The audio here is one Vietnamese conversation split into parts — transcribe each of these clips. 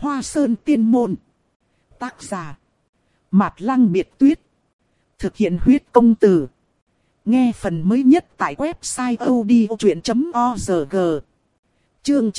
Hoa Sơn Tiên Môn. Tác giả Mạt Lăng Biệt Tuyết. Thực hiện huyết công từ. Nghe phần mới nhất tại website odchuyện.org. Chương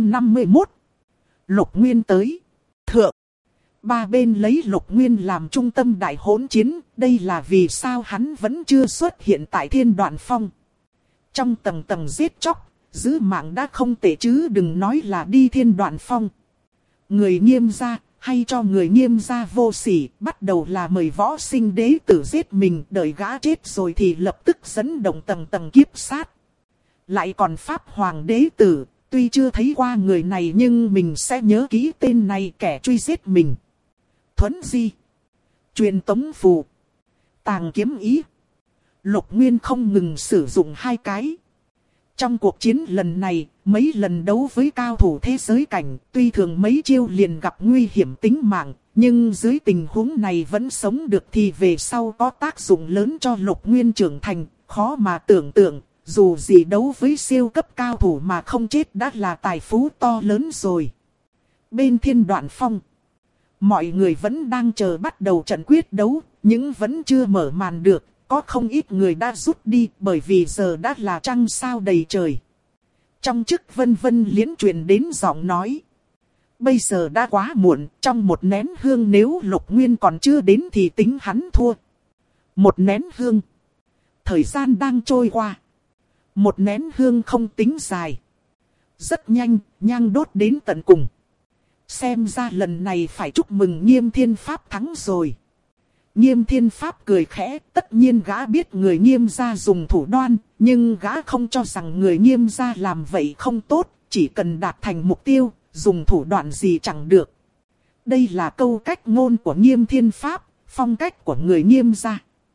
951. Lục Nguyên tới. Thượng. Ba bên lấy Lục Nguyên làm trung tâm đại hỗn chiến. Đây là vì sao hắn vẫn chưa xuất hiện tại Thiên Đoạn Phong. Trong tầng tầng giết chóc, giữ mạng đã không tệ chứ đừng nói là đi Thiên Đoạn Phong. Người Nghiêm gia, hay cho người Nghiêm gia vô sỉ, bắt đầu là mời võ sinh đế tử giết mình, đợi gã chết rồi thì lập tức dẫn động tầng tầng kiếp sát. Lại còn Pháp Hoàng đế tử, tuy chưa thấy qua người này nhưng mình sẽ nhớ kỹ tên này, kẻ truy giết mình. Thuấn di, truyền tống phù, tàng kiếm ý. Lục Nguyên không ngừng sử dụng hai cái. Trong cuộc chiến lần này, mấy lần đấu với cao thủ thế giới cảnh, tuy thường mấy chiêu liền gặp nguy hiểm tính mạng, nhưng dưới tình huống này vẫn sống được thì về sau có tác dụng lớn cho Lục Nguyên trưởng thành, khó mà tưởng tượng, dù gì đấu với siêu cấp cao thủ mà không chết đã là tài phú to lớn rồi. Bên Thiên Đoạn Phong, mọi người vẫn đang chờ bắt đầu trận quyết đấu, nhưng vẫn chưa mở màn được. Có không ít người đã rút đi bởi vì giờ đã là trăng sao đầy trời. Trong chức Vân Vân Liễn truyền đến giọng nói. Bây giờ đã quá muộn, trong một nén hương nếu Lục Nguyên còn chưa đến thì tính hắn thua. Một nén hương. Thời gian đang trôi qua. Một nén hương không tính dài. Rất nhanh, nhang đốt đến tận cùng. Xem ra lần này phải chúc mừng Nghiêm Thiên Pháp thắng rồi. Nghiêm Thiên Pháp cười khẽ, tất nhiên gã biết người Nghiêm gia dùng thủ đoan, nhưng gã không cho rằng người Nghiêm gia làm vậy không tốt, chỉ cần đạt thành mục tiêu, dùng thủ đoạn gì chẳng được. Đây là câu cách ngôn của Nghiêm Thiên Pháp, phong cách của người Nghiêm gia.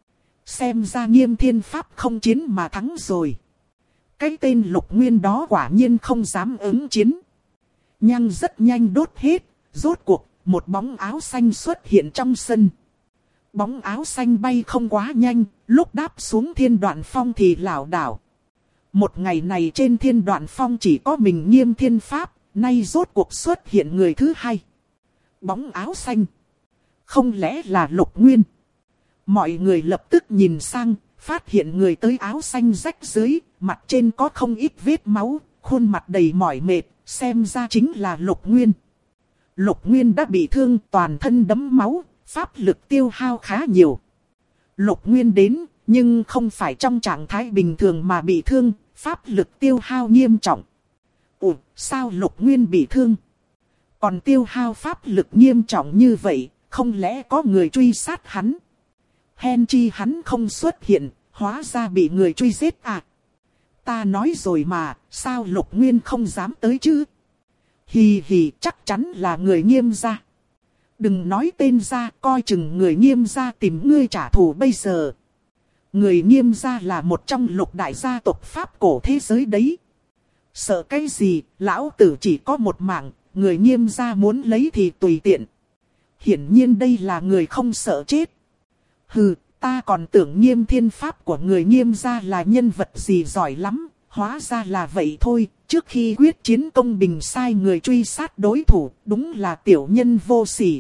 Xem ra Nghiêm Thiên Pháp không chiến mà thắng rồi. Cái tên Lục Nguyên đó quả nhiên không dám ứng chiến. Nhang rất nhanh đốt hết, rốt cuộc, một bóng áo xanh xuất hiện trong sân. Bóng áo xanh bay không quá nhanh, lúc đáp xuống Thiên Đoạn Phong thì lảo đảo. Một ngày này trên Thiên Đoạn Phong chỉ có mình Nghiêm Thiên Pháp, nay rốt cuộc xuất hiện người thứ hai. Bóng áo xanh. Không lẽ là Lục Nguyên? Mọi người lập tức nhìn sang, phát hiện người tới áo xanh rách rưới, mặt trên có không ít vết máu, khuôn mặt đầy mỏi mệt, xem ra chính là Lục Nguyên. Lục Nguyên đã bị thương, toàn thân đẫm máu. Pháp lực tiêu hao khá nhiều. Lục Nguyên đến, nhưng không phải trong trạng thái bình thường mà bị thương, pháp lực tiêu hao nghiêm trọng. Ủa, sao Lục Nguyên bị thương? Còn tiêu hao pháp lực nghiêm trọng như vậy, không lẽ có người truy sát hắn? Hèn chi hắn không xuất hiện, hóa ra bị người truy giết à? Ta nói rồi mà, sao Lục Nguyên không dám tới chứ? Hì hì, chắc chắn là người Nghiêm gia. Đừng nói tên ra, coi chừng người Nghiêm gia tìm ngươi trả thù bây giờ. Người Nghiêm gia là một trong lục đại gia tộc Pháp cổ thế giới đấy. Sợ cái gì, lão tử chỉ có một mạng, người Nghiêm gia muốn lấy thì tùy tiện. Hiển nhiên đây là người không sợ chết. Hừ, ta còn tưởng Nghiêm Thiên Pháp của người Nghiêm gia là nhân vật gì giỏi lắm, hóa ra là vậy thôi. Trước khi quyết chiến công bình sai người truy sát đối thủ, đúng là tiểu nhân vô sỉ.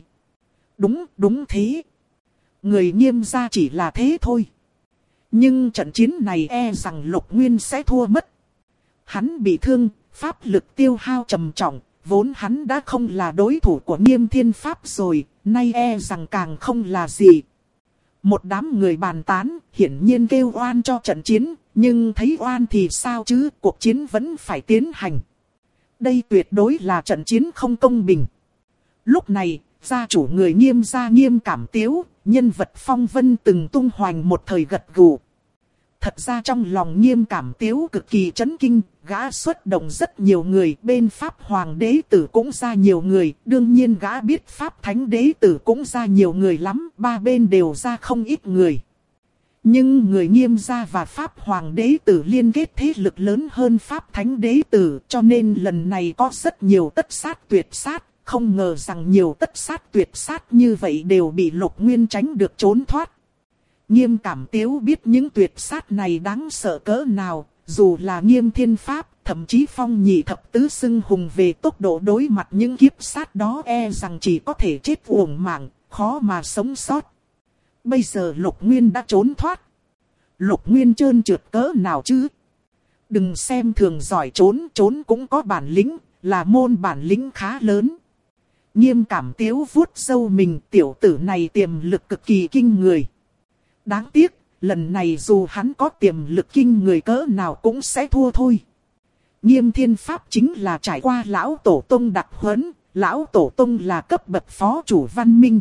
Đúng thế. Người Nghiêm gia chỉ là thế thôi. Nhưng trận chiến này e rằng Lục Nguyên sẽ thua mất. Hắn bị thương, pháp lực tiêu hao trầm trọng, vốn hắn đã không là đối thủ của Nghiêm Thiên Pháp rồi, nay e rằng càng không là gì. Một đám người bàn tán, hiển nhiên kêu oan cho trận chiến, nhưng thấy oan thì sao chứ, cuộc chiến vẫn phải tiến hành. Đây tuyệt đối là trận chiến không công bình. Lúc này, gia chủ người Nghiêm gia Nghiêm Cảm Tiếu, nhân vật phong vân từng tung hoành một thời gật gù. Thật ra trong lòng Nghiêm Cảm Tiếu cực kỳ chấn kinh, gã xuất động rất nhiều người, bên Pháp Hoàng đế tử cũng ra nhiều người, đương nhiên gã biết Pháp Thánh đế tử cũng ra nhiều người lắm, ba bên đều ra không ít người. Nhưng người Nghiêm gia và Pháp Hoàng đế tử liên kết thế lực lớn hơn Pháp Thánh đế tử, cho nên lần này có rất nhiều tất sát tuyệt sát, không ngờ rằng nhiều tất sát tuyệt sát như vậy đều bị Lục Nguyên tránh được trốn thoát. Nghiêm Cảm Tiếu biết những tuyệt sát này đáng sợ cỡ nào, dù là Nghiêm Thiên Pháp, Thậm chí phong nhị thập tứ xưng hùng về tốc độ đối mặt những kiếp sát đó e rằng chỉ có thể chết uổng mạng, khó mà sống sót. Bây giờ Lục Nguyên đã trốn thoát. Lục Nguyên trơn trượt cỡ nào chứ? Đừng xem thường giỏi trốn, trốn cũng có bản lĩnh, là môn bản lĩnh khá lớn. Nghiêm Cảm Tiếu vuốt râu mình, tiểu tử này tiềm lực cực kỳ kinh người. Đáng tiếc, lần này dù hắn có tiềm lực kinh người cỡ nào cũng sẽ thua thôi. Nghiêm Thiên Pháp chính là trải qua lão tổ tông đặc huấn, lão tổ tông là cấp bậc phó chủ văn minh.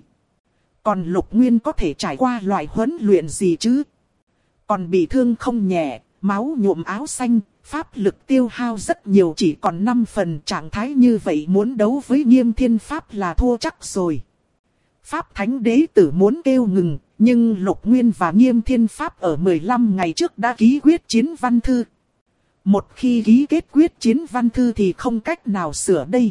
Còn Lục Nguyên có thể trải qua loại huấn luyện gì chứ? Còn bị thương không nhẹ, máu nhuộm áo xanh, pháp lực tiêu hao rất nhiều, chỉ còn 5 phần, trạng thái như vậy muốn đấu với Nghiêm Thiên Pháp là thua chắc rồi. Pháp Thánh Đế Tử muốn kêu ngừng, nhưng Lục Nguyên và Nghiêm Thiên Pháp ở 15 ngày trước đã ký quyết chiến văn thư. Một khi ký kết quyết chiến văn thư thì không cách nào sửa đây.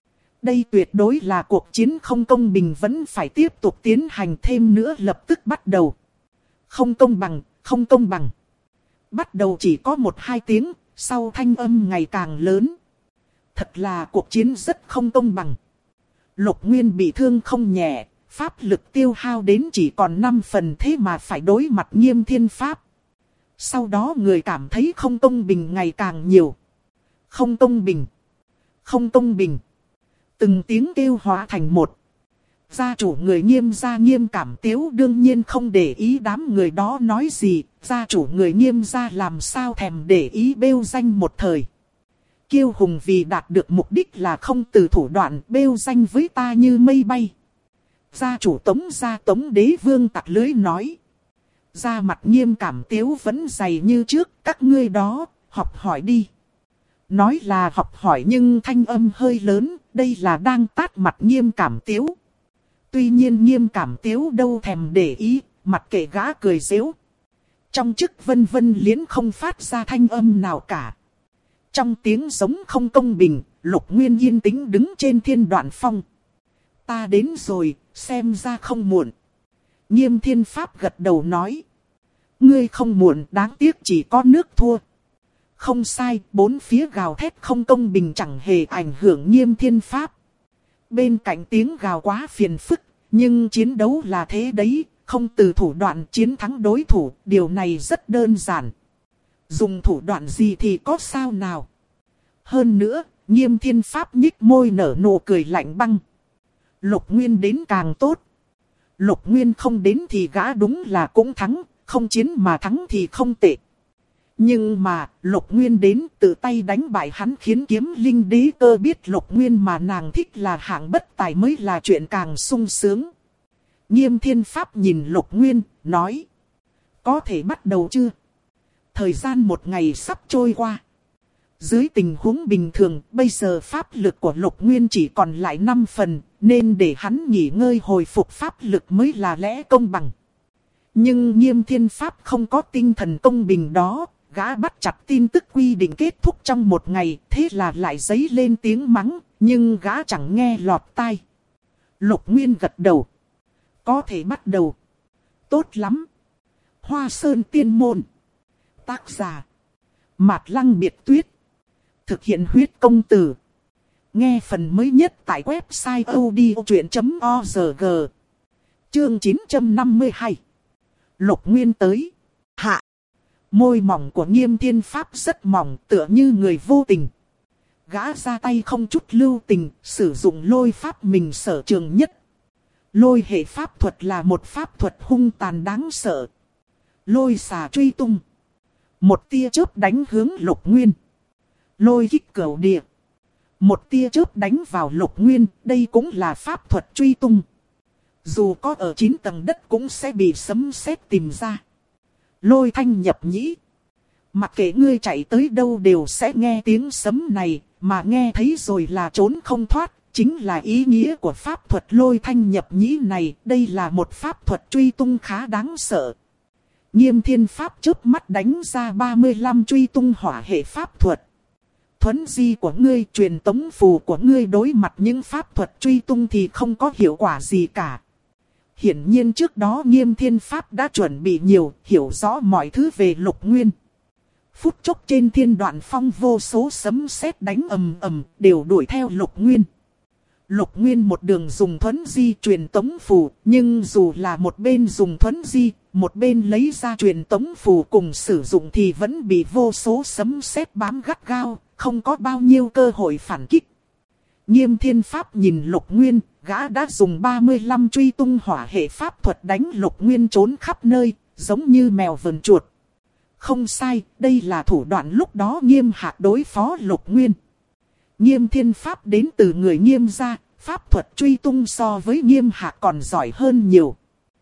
Đây tuyệt đối là cuộc chiến không công bình, vẫn phải tiếp tục tiến hành, thêm nữa lập tức bắt đầu. Không công bằng, không công bằng. Bắt đầu chỉ có 1-2 tiếng, sau thanh âm ngày càng lớn. Thật là cuộc chiến rất không công bằng. Lục Nguyên bị thương không nhẹ, pháp lực tiêu hao đến chỉ còn 5 phần, thế mà phải đối mặt Nghiêm Thiên Pháp. Sau đó người cảm thấy không công bình ngày càng nhiều. Không công bình, không công bình. Từng tiếng kêu hóa thành một. Gia chủ người Nghiêm gia Nghiêm Cảm Tiếu đương nhiên không để ý đám người đó nói gì. Gia chủ người Nghiêm gia làm sao thèm để ý bêu danh một thời. Kiêu hùng vì đạt được mục đích là không từ thủ đoạn, bêu danh với ta như mây bay. Gia chủ Tống gia Tống Đế Vương tặc lưới nói. Da mặt Nghiêm Cảm Tiếu vẫn dày như trước, các ngươi đó, học hỏi đi. Nói là học hỏi nhưng thanh âm hơi lớn, đây là đang tát mặt Nghiêm Cảm Tiếu. Tuy nhiên Nghiêm Cảm Tiếu đâu thèm để ý, mặt kệ gã cười giễu. Trong chức vân vân liễn không phát ra thanh âm nào cả. Trong tiếng giống không công bình, Lục Nguyên yên tĩnh đứng trên thiên đoạn phong. Ta đến rồi, xem ra không muộn. Nghiêm Thiên Pháp gật đầu nói. Ngươi không muộn, đáng tiếc chỉ có nước thua. Không sai, bốn phía gào thét không công bình chẳng hề ảnh hưởng Nghiêm Thiên Pháp. Bên cạnh tiếng gào quá phiền phức, nhưng chiến đấu là thế đấy, không từ thủ đoạn chiến thắng đối thủ, điều này rất đơn giản. Dùng thủ đoạn gì thì có sao nào. Hơn nữa, Nghiêm Thiên Pháp nhích môi nở nụ cười lạnh băng. Lục Nguyên đến càng tốt. Lục Nguyên không đến thì gã đúng là cũng thắng, không chiến mà thắng thì không tệ. Nhưng mà, Lục Nguyên đến tự tay đánh bại hắn khiến Kiếm Linh Đế Cơ biết Lục Nguyên mà nàng thích là hạng bất tài mới là chuyện càng sung sướng. Nghiêm Thiên Pháp nhìn Lục Nguyên, nói. Có thể bắt đầu chưa? Thời gian 1 ngày sắp trôi qua. Dưới tình huống bình thường, bây giờ pháp lực của Lục Nguyên chỉ còn lại 5 phần, nên để hắn nghỉ ngơi hồi phục pháp lực mới là lẽ công bằng. Nhưng Nghiêm Thiên Pháp không có tinh thần công bình đó, gã bắt chặt tin tức quy định kết thúc trong 1 ngày, thế là lại dấy lên tiếng mắng, nhưng gã chẳng nghe lọt tai. Lục Nguyên gật đầu. Có thể bắt đầu. Tốt lắm. Hoa Sơn Tiên Môn. Tác giả. Mạt Lăng Biệt Tuyết. Thực hiện huyết công từ. Nghe phần mới nhất tại website odchuyện.org. Chương 952. Lục Nguyên tới. Hạ. Môi mỏng của Nghiêm Thiên Pháp rất mỏng, tựa như người vô tình. Gã ra tay không chút lưu tình, sử dụng lôi pháp mình sở trường nhất. Lôi hệ pháp thuật là một pháp thuật hung tàn đáng sợ. Lôi xà truy tung. Một tia chớp đánh hướng Lục Nguyên. Lôi kích cửu địa. Một tia chớp đánh vào Lục Nguyên, đây cũng là pháp thuật truy tung. Dù có ở 9 tầng đất cũng sẽ bị sấm sét tìm ra. Lôi thanh nhập nhĩ. Mặc kệ ngươi chạy tới đâu đều sẽ nghe tiếng sấm này, mà nghe thấy rồi là trốn không thoát. Chính là ý nghĩa của pháp thuật lôi thanh nhập nhĩ này, đây là một pháp thuật truy tung khá đáng sợ. Nghiêm Thiên Pháp chớp mắt đánh ra 35 truy tung hỏa hệ pháp thuật. Thuấn di của ngươi, truyền tống phù của ngươi đối mặt những pháp thuật truy tung thì không có hiệu quả gì cả. Hiển nhiên trước đó Nghiêm Thiên Pháp đã chuẩn bị nhiều, hiểu rõ mọi thứ về Lục Nguyên. Phút chốc trên thiên đoạn phong vô số sấm sét đánh ầm ầm đều đuổi theo Lục Nguyên. Lục Nguyên một đường dùng thuấn di truyền tống phù, nhưng dù là một bên dùng thuấn di, một bên lấy ra truyền tống phù cùng sử dụng thì vẫn bị vô số sấm sét bám gắt gao, không có bao nhiêu cơ hội phản kích. Nghiêm Thiên Pháp nhìn Lục Nguyên, gã đã dùng 35 truy tung hỏa hệ pháp thuật đánh Lục Nguyên trốn khắp nơi, giống như mèo vờn chuột. Không sai, đây là thủ đoạn lúc đó Nghiêm Hạc đối phó Lục Nguyên. Nghiêm Thiên Pháp đến từ người Nghiêm gia, pháp thuật truy tung so với Nghiêm Hạc còn giỏi hơn nhiều.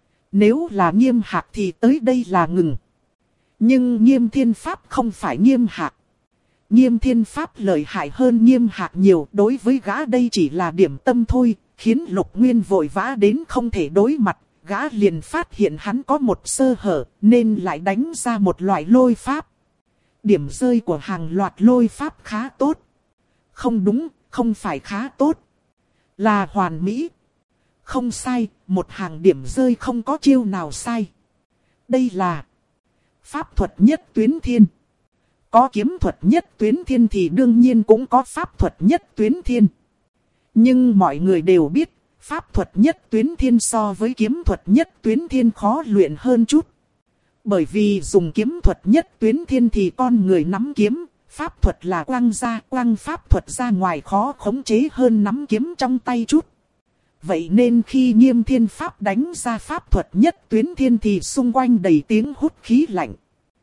Nếu là Nghiêm Hạc thì tới đây là ngừng. Nhưng Nghiêm Thiên Pháp không phải Nghiêm Hạc. Nghiêm Thiên Pháp lợi hại hơn Nghiêm Hạc nhiều, đối với gã đây chỉ là điểm tâm thôi, khiến Lục Nguyên vội vã đến không thể đối mặt. Gã liền phát hiện hắn có một sơ hở, nên lại đánh ra một loại lôi pháp. Điểm rơi của hàng loạt lôi pháp khá tốt. Không đúng, không phải khá tốt. Là hoàn mỹ. Không sai, một hàng điểm rơi không có chiêu nào sai. Đây là pháp thuật nhất tuyến thiên. Có kiếm thuật nhất tuyến thiên thì đương nhiên cũng có pháp thuật nhất tuyến thiên. Nhưng mọi người đều biết, pháp thuật nhất tuyến thiên so với kiếm thuật nhất tuyến thiên khó luyện hơn chút. Bởi vì dùng kiếm thuật nhất tuyến thiên thì con người nắm kiếm, pháp thuật là quăng pháp thuật ra ngoài khó khống chế hơn nắm kiếm trong tay chút. Vậy nên khi Nghiêm Thiên Pháp đánh ra pháp thuật nhất tuyến thiên thì xung quanh đầy tiếng hút khí lạnh.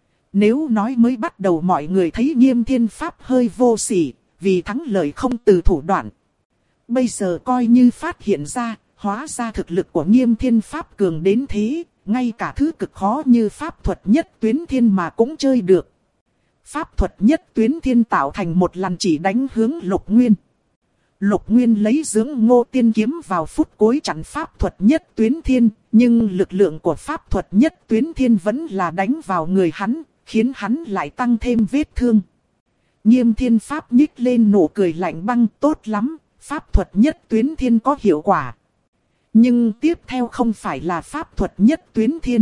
Nếu nói mới bắt đầu mọi người thấy Nghiêm Thiên Pháp hơi vô sỉ, vì thắng lợi không từ thủ đoạn. Bây giờ coi như phát hiện ra, hóa ra thực lực của Nghiêm Thiên Pháp cường đến thế, ngay cả thứ cực khó như pháp thuật nhất tuyến thiên mà cũng chơi được. Pháp thuật nhất tuyến thiên tạo thành một lần chỉ đánh hướng Lục Nguyên. Lục Nguyên lấy dưỡng Ngô Tiên kiếm vào phút cuối chặn pháp thuật nhất tuyến thiên, nhưng lực lượng của pháp thuật nhất tuyến thiên vẫn là đánh vào người hắn, khiến hắn lại tăng thêm vết thương. Nghiêm Thiên Pháp nhích lên nụ cười lạnh băng, tốt lắm, pháp thuật nhất tuyến thiên có hiệu quả. Nhưng tiếp theo không phải là pháp thuật nhất tuyến thiên.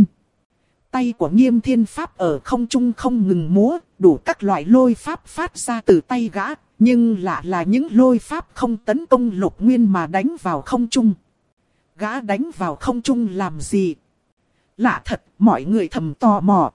Tay của Nghiêm Thiên Pháp ở không trung không ngừng múa, đủ các loại lôi pháp phát ra từ tay gã. Nhưng lạ là những lôi pháp không tấn công Lục Nguyên mà đánh vào không trung. Gã đánh vào không trung làm gì? Lạ thật, mọi người thầm tò mò.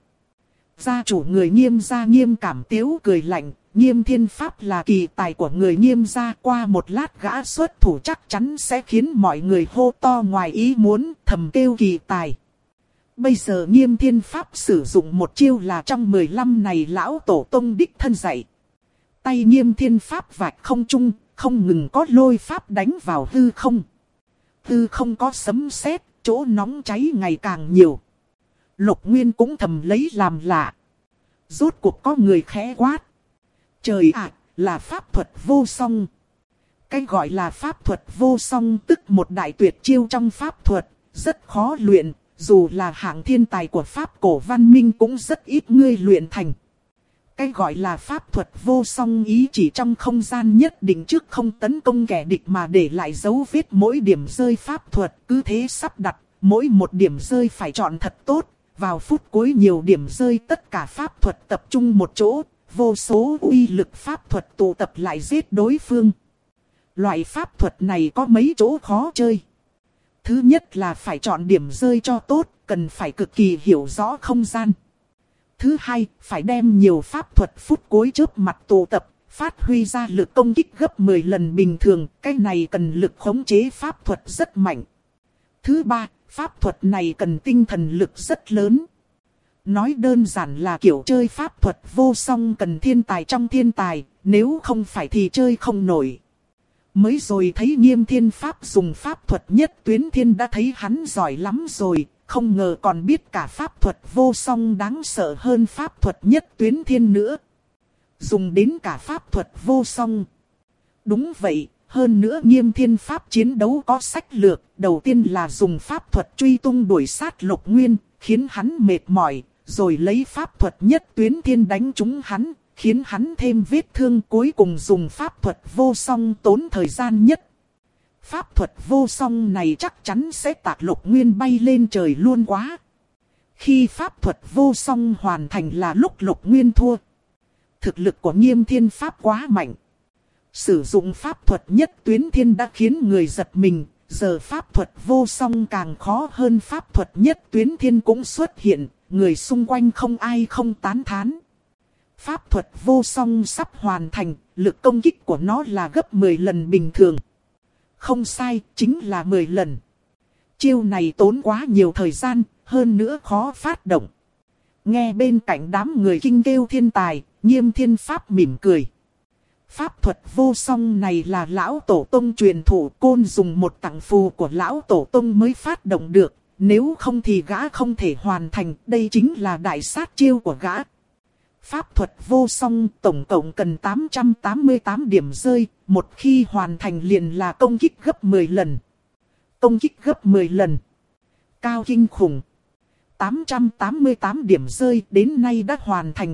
Gia chủ người Nghiêm gia Nghiêm Cảm Tiếu cười lạnh. Nghiêm Thiên Pháp là kỳ tài của người Nghiêm gia, qua một lát gã xuất thủ chắc chắn sẽ khiến mọi người hô to ngoài ý muốn, thầm kêu kỳ tài. Bây giờ Nghiêm Thiên Pháp sử dụng một chiêu là trong 15 này lão tổ tông đích thân dạy. Tay Nghiêm Thiên Pháp vạch không trung, không ngừng có lôi pháp đánh vào hư không. Hư không có sấm sét, chỗ nóng cháy ngày càng nhiều. Lục Nguyên cũng thầm lấy làm lạ. Rốt cuộc có người khẽ quát. Trời ạ, là pháp thuật vô song. Cái gọi là pháp thuật vô song tức một đại tuyệt chiêu trong pháp thuật, rất khó luyện. Dù là hạng thiên tài của pháp cổ văn minh cũng rất ít người luyện thành. Cái gọi là pháp thuật vô song ý chỉ trong không gian nhất định trước không tấn công kẻ địch mà để lại dấu vết mỗi điểm rơi pháp thuật, cứ thế sắp đặt, mỗi một điểm rơi phải chọn thật tốt, vào phút cuối nhiều điểm rơi tất cả pháp thuật tập trung một chỗ, vô số uy lực pháp thuật tụ tập lại giết đối phương. Loại pháp thuật này có mấy chỗ khó chơi. Thứ nhất là phải chọn điểm rơi cho tốt, cần phải cực kỳ hiểu rõ không gian. Thứ hai, phải đem nhiều pháp thuật phút cuối chớp mặt tụ tập, phát huy ra lực công kích gấp 10 lần bình thường, cái này cần lực khống chế pháp thuật rất mạnh. Thứ ba, pháp thuật này cần tinh thần lực rất lớn. Nói đơn giản là kiểu chơi pháp thuật vô song cần thiên tài trong thiên tài, nếu không phải thì chơi không nổi. Mới rồi thấy Nghiêm Thiên Pháp dùng pháp thuật nhất tuyến thiên đã thấy hắn giỏi lắm rồi, không ngờ còn biết cả pháp thuật vô song đáng sợ hơn pháp thuật nhất tuyến thiên nữa. Dùng đến cả pháp thuật vô song. Đúng vậy, hơn nữa Nghiêm Thiên Pháp chiến đấu có sách lược, đầu tiên là dùng pháp thuật truy tung đuổi sát Lục Nguyên, khiến hắn mệt mỏi, rồi lấy pháp thuật nhất tuyến thiên đánh trúng hắn, khiến hắn thêm vết thương, cuối cùng dùng pháp thuật vô song tốn thời gian nhất. Pháp thuật vô song này chắc chắn sẽ tạc Lục Nguyên bay lên trời luôn quá. Khi pháp thuật vô song hoàn thành là lúc Lục Nguyên thua. Thực lực của Nghiêm Thiên Pháp quá mạnh. Sử dụng pháp thuật nhất tuyến thiên đã khiến người giật mình. Giờ pháp thuật vô song càng khó hơn, pháp thuật nhất tuyến thiên cũng xuất hiện. Người xung quanh không ai không tán thán. Pháp thuật vô song sắp hoàn thành. Lực công kích của nó là gấp 10 lần bình thường. Không sai, chính là 10 lần. Chiêu này tốn quá nhiều thời gian, hơn nữa khó phát động. Nghe bên cạnh đám người kinh kêu thiên tài, Nghiêm Thiên Pháp mỉm cười. Pháp thuật vô song này là lão tổ tông truyền thụ, côn dùng một tặng phù của lão tổ tông mới phát động được. Nếu không thì gã không thể hoàn thành, đây chính là đại sát chiêu của gã. Pháp thuật vô song tổng cộng cần 888 điểm rơi, một khi hoàn thành liền là công kích gấp 10 lần. Công kích gấp 10 lần. Cao kinh khủng. 888 điểm rơi đến nay đã hoàn thành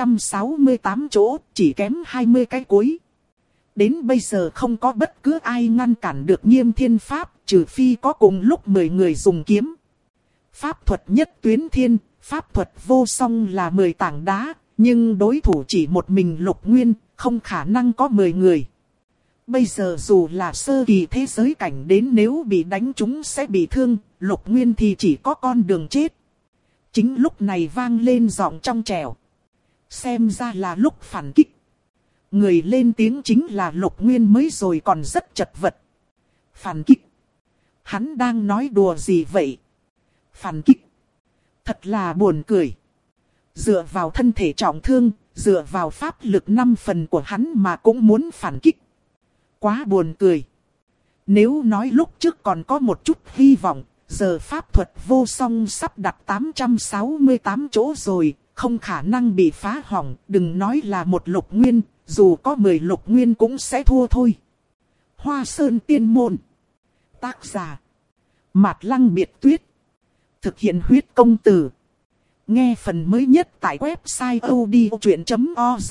868 chỗ, chỉ kém 20 cái cuối. Đến bây giờ không có bất cứ ai ngăn cản được Nghiêm Thiên Pháp, trừ phi có cùng lúc 10 người dùng kiếm. Pháp thuật nhất tuyến thiên, pháp thuật vô song là 10 tảng đá, nhưng đối thủ chỉ một mình Lục Nguyên, không khả năng có 10 người. Bây giờ dù là sơ kỳ thế giới cảnh đến, nếu bị đánh trúng sẽ bị thương, Lục Nguyên thì chỉ có con đường chết. Chính lúc này vang lên giọng trong trẻo. Xem ra là lúc phản kích. Người lên tiếng chính là Lục Nguyên mới rồi còn rất chật vật. Phản kích? Hắn đang nói đùa gì vậy? Phản kích? Thật là buồn cười. Dựa vào thân thể trọng thương, dựa vào pháp lực 5 phần của hắn mà cũng muốn phản kích. Quá buồn cười. Nếu nói lúc trước còn có một chút hy vọng, giờ pháp thuật vô song sắp đặt 868 chỗ rồi, không khả năng bị phá hỏng, đừng nói là một Lục Nguyên, dù có 10 Lục Nguyên cũng sẽ thua thôi. Hoa Sơn Tiên Môn. Tác giả Mạt Lăng Biệt Tuyết. Thực hiện huyết công từ. Nghe phần mới nhất tại website odchuyện.org.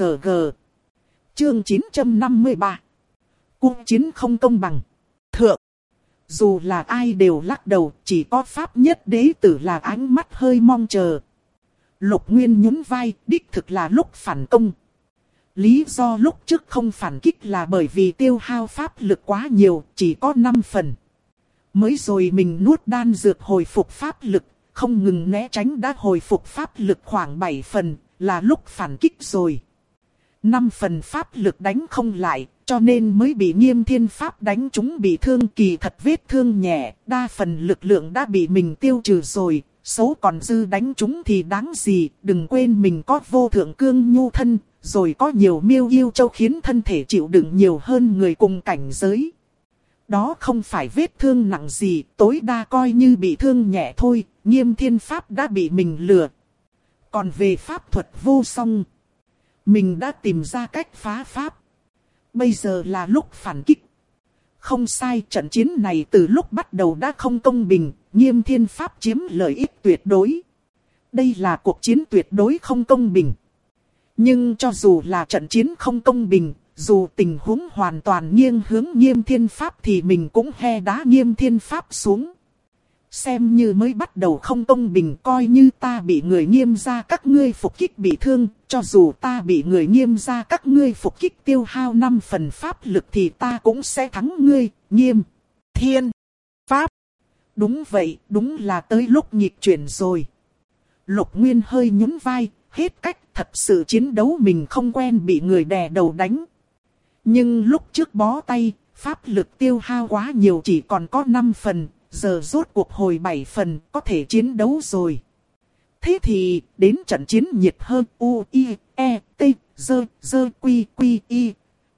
Chương 953. Cuộc chiến không công bằng. Thượng. Dù là ai đều lắc đầu, chỉ có Pháp Nhất Đế Tử là ánh mắt hơi mong chờ. Lục Nguyên nhún vai, đích thực là lúc phản công. Lý do lúc trước không phản kích là bởi vì tiêu hao pháp lực quá nhiều, chỉ có 5 phần. Mới rồi mình nuốt đan dược hồi phục pháp lực, không ngừng né tránh đã hồi phục pháp lực khoảng 7 phần, là lúc phản kích rồi. 5 phần pháp lực đánh không lại, cho nên mới bị Nghiêm Thiên Pháp đánh chúng bị thương, kỳ thật vết thương nhẹ, đa phần lực lượng đã bị mình tiêu trừ rồi, số còn dư đánh chúng thì đáng gì, đừng quên mình có vô thượng cương nhu thân, rồi có nhiều miêu yêu châu khiến thân thể chịu đựng nhiều hơn người cùng cảnh giới. Đó không phải vết thương nặng gì, tối đa coi như bị thương nhẹ thôi, Nghiêm Thiên Pháp đã bị mình lừa. Còn về pháp thuật vô song, mình đã tìm ra cách phá pháp. Bây giờ là lúc phản kích. Không sai, trận chiến này từ lúc bắt đầu đã không công bình, Nghiêm Thiên Pháp chiếm lợi ích tuyệt đối. Đây là cuộc chiến tuyệt đối không công bình. Nhưng cho dù là trận chiến không công bình, dù tình huống hoàn toàn nghiêng hướng Nghiêm Thiên Pháp thì mình cũng he đá Nghiêm Thiên Pháp xuống. Xem như mới bắt đầu không công bình, coi như ta bị người Nghiêm gia các ngươi phục kích bị thương, cho dù ta bị người Nghiêm gia các ngươi phục kích tiêu hao 5 phần pháp lực thì ta cũng sẽ thắng ngươi, Nghiêm Thiên Pháp. Đúng vậy, đúng là tới lúc nghịch chuyển rồi. Lục Nguyên hơi nhún vai, hết cách, thật sự chiến đấu mình không quen bị người đè đầu đánh. Nhưng lúc trước bó tay, pháp lực tiêu hao quá nhiều, chỉ còn có 5 phần. Giờ rốt cuộc hồi 7 phần, có thể chiến đấu rồi. Thế thì, đến trận chiến nhiệt hơn U, I, E, T, dơ, quy, quy, I.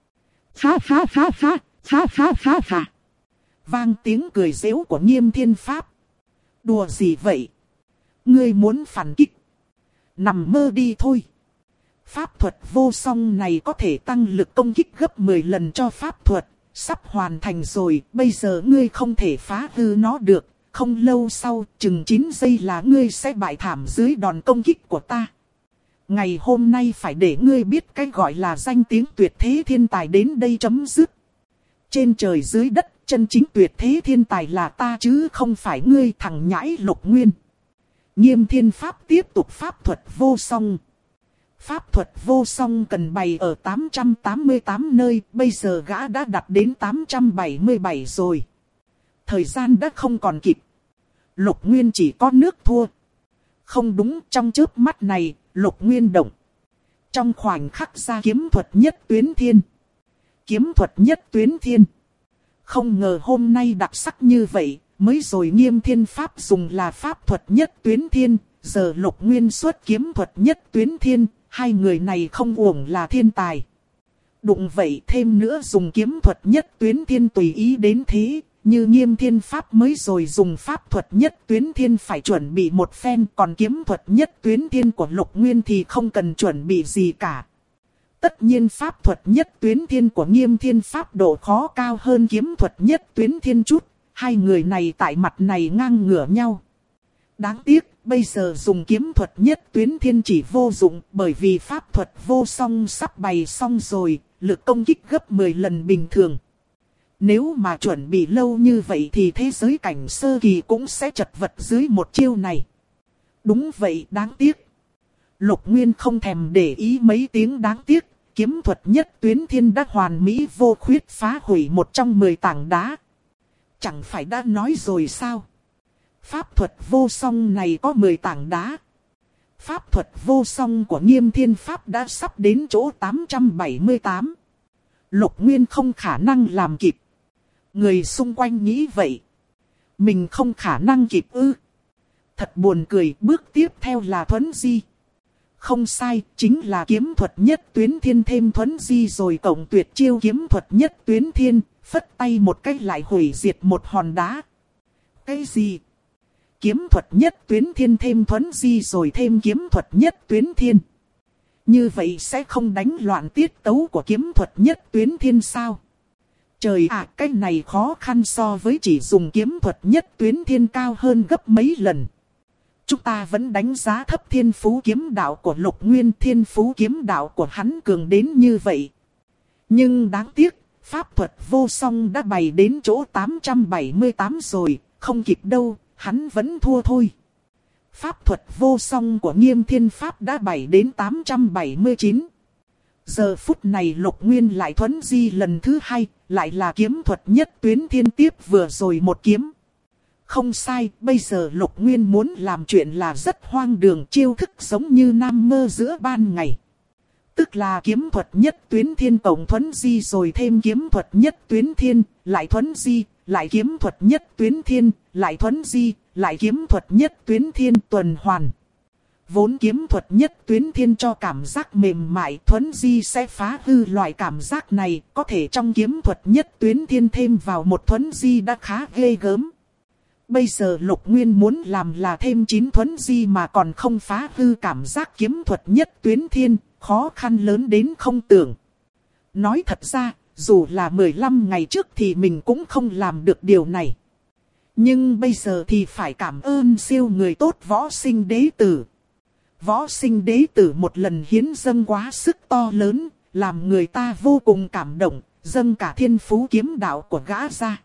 Ha ha ha ha, ha ha ha ha. Vang tiếng cười giễu của Nghiêm Thiên Pháp. Đùa gì vậy? Ngươi muốn phản kích? Nằm mơ đi thôi. Pháp thuật vô song này có thể tăng lực công kích gấp 10 lần cho pháp thuật. Sắp hoàn thành rồi, bây giờ ngươi không thể phá hư nó được. Không lâu sau, chừng 9 giây là ngươi sẽ bại thảm dưới đòn công kích của ta. Ngày hôm nay phải để ngươi biết cái gọi là danh tiếng tuyệt thế thiên tài đến đây chấm dứt. Trên trời dưới đất, chân chính tuyệt thế thiên tài là ta chứ không phải ngươi, thằng nhãi Lục Nguyên. Nghiêm Thiên Pháp tiếp tục pháp thuật vô song. Pháp thuật vô song cần bày ở 888 nơi, bây giờ gã đã đặt đến 877 rồi. Thời gian đã không còn kịp. Lục Nguyên chỉ có nước thua. Không đúng, trong chớp mắt này, Lục Nguyên động. Trong khoảnh khắc ra kiếm thuật nhất tuyến thiên. Kiếm thuật nhất tuyến thiên. Không ngờ hôm nay đặc sắc như vậy, mới rồi Nghiêm Thiên Pháp dùng là pháp thuật nhất tuyến thiên, giờ Lục Nguyên xuất kiếm thuật nhất tuyến thiên, hai người này không uổng là thiên tài. Đụng vậy thêm nữa dùng kiếm thuật nhất tuyến thiên tùy ý đến thế, như Nghiêm Thiên Pháp mới rồi dùng pháp thuật nhất tuyến thiên phải chuẩn bị một phen, còn kiếm thuật nhất tuyến thiên của Lục Nguyên thì không cần chuẩn bị gì cả. Tất nhiên pháp thuật nhất tuyến thiên của Nghiêm Thiên Pháp độ khó cao hơn kiếm thuật nhất tuyến thiên chút, hai người này tại mặt này ngang ngửa nhau. Đáng tiếc, bây giờ dùng kiếm thuật nhất tuyến thiên chỉ vô dụng, bởi vì pháp thuật vô song sắp bày xong rồi, lực công kích gấp 10 lần bình thường. Nếu mà chuẩn bị lâu như vậy thì thế giới cảnh sơ kỳ cũng sẽ chật vật dưới một chiêu này. Đúng vậy, đáng tiếc. Lục Nguyên không thèm để ý mấy tiếng đáng tiếc, kiếm thuật nhất tuyến thiên đã hoàn mỹ vô khuyết phá hủy một trong 10 tảng đá. Chẳng phải đã nói rồi sao? Pháp thuật vô song này có 10 tảng đá. Pháp thuật vô song của Nghiêm Thiên Pháp đã sắp đến chỗ 878. Lục Nguyên không khả năng làm kịp. Người xung quanh nghĩ vậy. Mình không khả năng kịp ư? Thật buồn cười, bước tiếp theo là thuấn di. Không sai, chính là kiếm thuật nhất tuyến thiên thêm thuấn di rồi cộng tuyệt chiêu kiếm thuật nhất tuyến thiên, phất tay một cái lại hủy diệt một hòn đá. Cái gì? Kiếm thuật nhất tuyến thiên thêm thuấn di rồi thêm kiếm thuật nhất tuyến thiên. Như vậy sẽ không đánh loạn tiết tấu của kiếm thuật nhất tuyến thiên sao? Trời ạ, cái này khó khăn so với chỉ dùng kiếm thuật nhất tuyến thiên cao hơn gấp mấy lần. Chúng ta vẫn đánh giá thấp thiên phú kiếm đạo của Lục Nguyên, thiên phú kiếm đạo của hắn cường đến như vậy. Nhưng đáng tiếc, pháp thuật vô song đã bày đến chỗ 878 rồi, không kịp đâu, hắn vẫn thua thôi. Pháp thuật vô song của Nghiêm Thiên Pháp đã bày đến 879. Giờ phút này Lục Nguyên lại thuấn di lần thứ hai, lại là kiếm thuật nhất tuyến thiên tiếp vừa rồi một kiếm. Không sai, bây giờ Lục Nguyên muốn làm chuyện là rất hoang đường, chiêu thức giống như nam mơ giữa ban ngày. Tức là kiếm thuật nhất tuyến thiên tổng thuấn di rồi thêm kiếm thuật nhất tuyến thiên, lại thuấn di, lại kiếm thuật nhất tuyến thiên, lại thuấn di, lại kiếm thuật nhất tuyến thiên tuần hoàn. Vốn kiếm thuật nhất tuyến thiên cho cảm giác mềm mại, thuấn di sẽ phá hư loại cảm giác này, có thể trong kiếm thuật nhất tuyến thiên thêm vào một thuấn di đã khá ghê gớm. Bây giờ Lục Nguyên muốn làm là thêm 9 thuấn di mà còn không phá hư cảm giác kiếm thuật nhất tuyến thiên, khó khăn lớn đến không tưởng. Nói thật ra, dù là 15 ngày trước thì mình cũng không làm được điều này. Nhưng bây giờ thì phải cảm ơn siêu người tốt Võ Sinh Đế Tử. Võ Sinh Đế Tử một lần hiến dâng quá sức to lớn, làm người ta vô cùng cảm động, dâng cả thiên phú kiếm đạo của gã ra.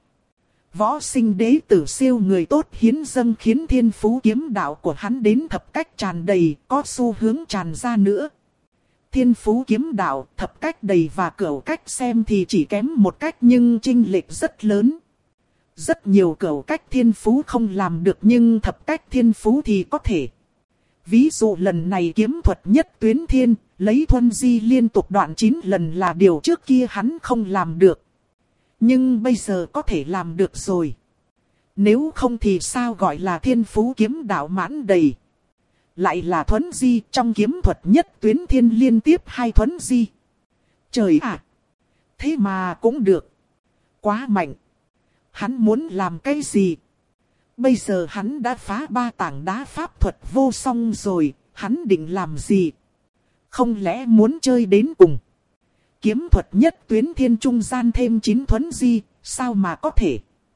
Võ Sinh Đế Tử siêu người tốt hiến dâng khiến thiên phú kiếm đạo của hắn đến thập cách tràn đầy, có xu hướng tràn ra nữa. Thiên phú kiếm đạo, thập cách đầy và cửu cách xem thì chỉ kém một cách nhưng chênh lệch rất lớn. Rất nhiều cửu cách thiên phú không làm được nhưng thập cách thiên phú thì có thể. Ví dụ lần này kiếm thuật nhất tuyến thiên, lấy thuần di liên tục đoạn 9 lần là điều trước kia hắn không làm được. Nhưng bây giờ có thể làm được rồi. Nếu không thì sao gọi là thiên phú kiếm đạo mãn đầy. Lại là thuấn di, trong kiếm thuật nhất tuyến thiên liên tiếp 2 thuấn di. Trời ạ! Thế mà cũng được. Quá mạnh. Hắn muốn làm cái gì? Bây giờ hắn đã phá 3 tảng đá pháp thuật vô song rồi, hắn định làm gì? Không lẽ muốn chơi đến cùng? Kiếm thuật nhất tuyến thiên trung gian thêm 9 thuấn di, sao mà có thể?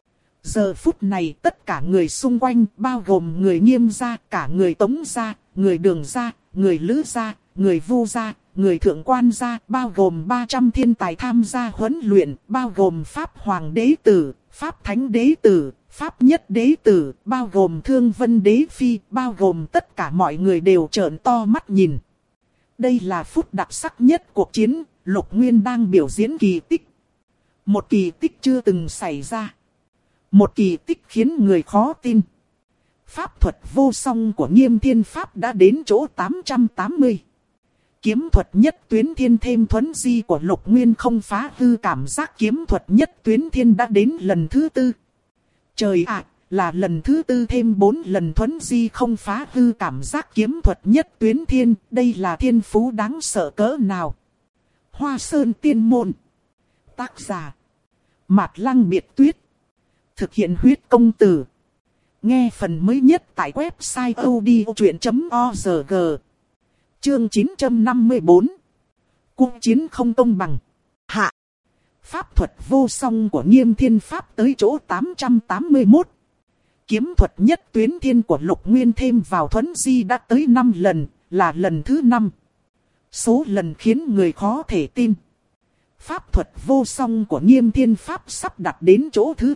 Giờ phút này tất cả người xung quanh, bao gồm người Nghiêm gia, cả người Tống gia, người Đường gia, người Lữ gia, người Vu gia, người Thượng Quan gia, bao gồm 300 thiên tài tham gia huấn luyện, bao gồm Pháp Hoàng Đế Tử, Pháp Thánh Đế Tử, Pháp Nhất Đế Tử, bao gồm Thương Vân Đế Phi, bao gồm tất cả mọi người đều trợn to mắt nhìn. Đây là phút đặc sắc nhất cuộc chiến, Lục Nguyên đang biểu diễn kỳ tích. Một kỳ tích chưa từng xảy ra. Một kỳ tích khiến người khó tin. Pháp thuật vô song của Nghiêm Thiên Pháp đã đến chỗ 880. Kiếm thuật nhất tuyến thiên thêm thuấn di của Lục Nguyên không phá hư cảm giác kiếm thuật nhất tuyến thiên đã đến lần thứ 4. Trời ạ, là lần thứ 4 thêm 4 lần thuấn di không phá hư cảm giác kiếm thuật nhất tuyến thiên, đây là thiên phú đáng sợ cỡ nào. Hoa Sơn Tiên Môn. Tác giả Mạt Lăng Biệt Tuyết. Thực hiện huyết công từ. Nghe phần mới nhất tại website odchuyện.org. Chương 954. Cuộc chiến không công bằng. Hạ. Pháp thuật vô song của Nghiêm Thiên Pháp tới chỗ 881. Kiếm thuật nhất tuyến thiên của Lục Nguyên thêm vào thuấn di đã tới 5 lần, là lần thứ 5. Số lần khiến người khó thể tin. Pháp thuật vô song của Nghiêm Thiên Pháp sắp đặt đến chỗ thứ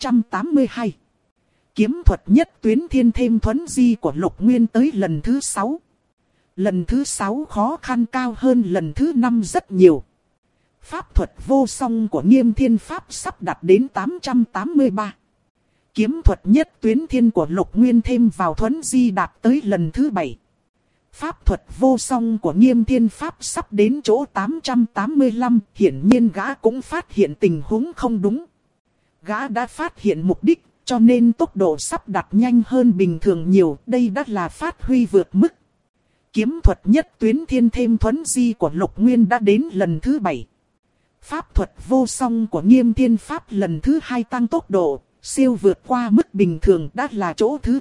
882. Kiếm thuật nhất tuyến thiên thêm thuấn di của Lục Nguyên tới lần thứ 6. Lần thứ 6 khó khăn cao hơn lần thứ 5 rất nhiều. Pháp thuật vô song của Nghiêm Thiên Pháp sắp đặt đến 883. Kiếm thuật nhất tuyến thiên của Lục Nguyên thêm vào thuấn di đạt tới lần thứ 7. Pháp thuật vô song của Nghiêm Thiên Pháp sắp đến chỗ 885, hiển nhiên gã cũng phát hiện tình huống không đúng. Gã đã phát hiện mục đích, cho nên tốc độ sắp đặt nhanh hơn bình thường nhiều, đây đã là phát huy vượt mức. Kiếm thuật nhất tuyến thiên thêm thuấn di của Lục Nguyên đã đến lần thứ 7. Pháp thuật vô song của Nghiêm Thiên Pháp lần thứ 2 tăng tốc độ, siêu vượt qua mức bình thường đã là chỗ thứ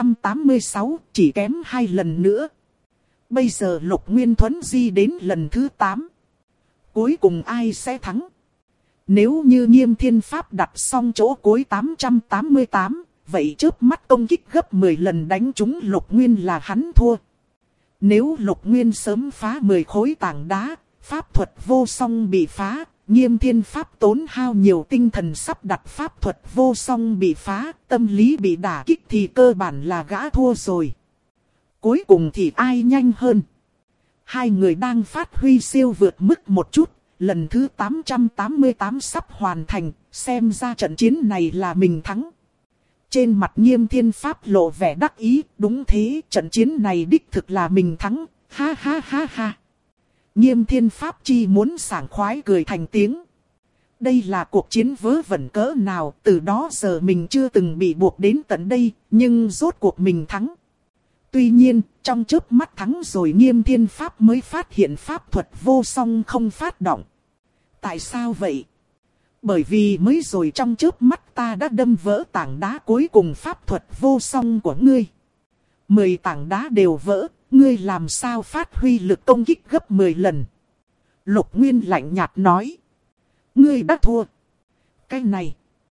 886, chỉ kém 2 lần nữa. Bây giờ Lục Nguyên thuấn di đến lần thứ 8. Cuối cùng ai sẽ thắng? Nếu như Nghiêm Thiên Pháp đặt xong chỗ cuối 888, vậy chớp mắt công kích gấp 10 lần đánh trúng Lục Nguyên là hắn thua. Nếu Lục Nguyên sớm phá 10 khối tảng đá, pháp thuật vô song bị phá, Nghiêm Thiên Pháp tốn hao nhiều tinh thần sắp đặt pháp thuật vô song bị phá, tâm lý bị đả kích thì cơ bản là gã thua rồi. Cuối cùng thì ai nhanh hơn? Hai người đang phát huy siêu vượt mức một chút, lần thứ 888 sắp hoàn thành, xem ra trận chiến này là mình thắng. Trên mặt Nghiêm Thiên Pháp lộ vẻ đắc ý, đúng thế, trận chiến này đích thực là mình thắng, ha ha ha ha. Nghiêm Thiên Pháp chi muốn sảng khoái cười thành tiếng. Đây là cuộc chiến vớ vẩn cỡ nào, từ đó giờ mình chưa từng bị buộc đến tận đây, nhưng rốt cuộc mình thắng. Tuy nhiên, trong chớp mắt thắng rồi Nghiêm Thiên Pháp mới phát hiện pháp thuật vô song không phát động. Tại sao vậy? Bởi vì mới rồi trong chớp mắt ta đã đâm vỡ tảng đá cuối cùng pháp thuật vô song của ngươi. 10 tảng đá đều vỡ, ngươi làm sao phát huy lực công kích gấp 10 lần? Lục Nguyên lạnh nhạt nói. Ngươi đã thua. Cái này.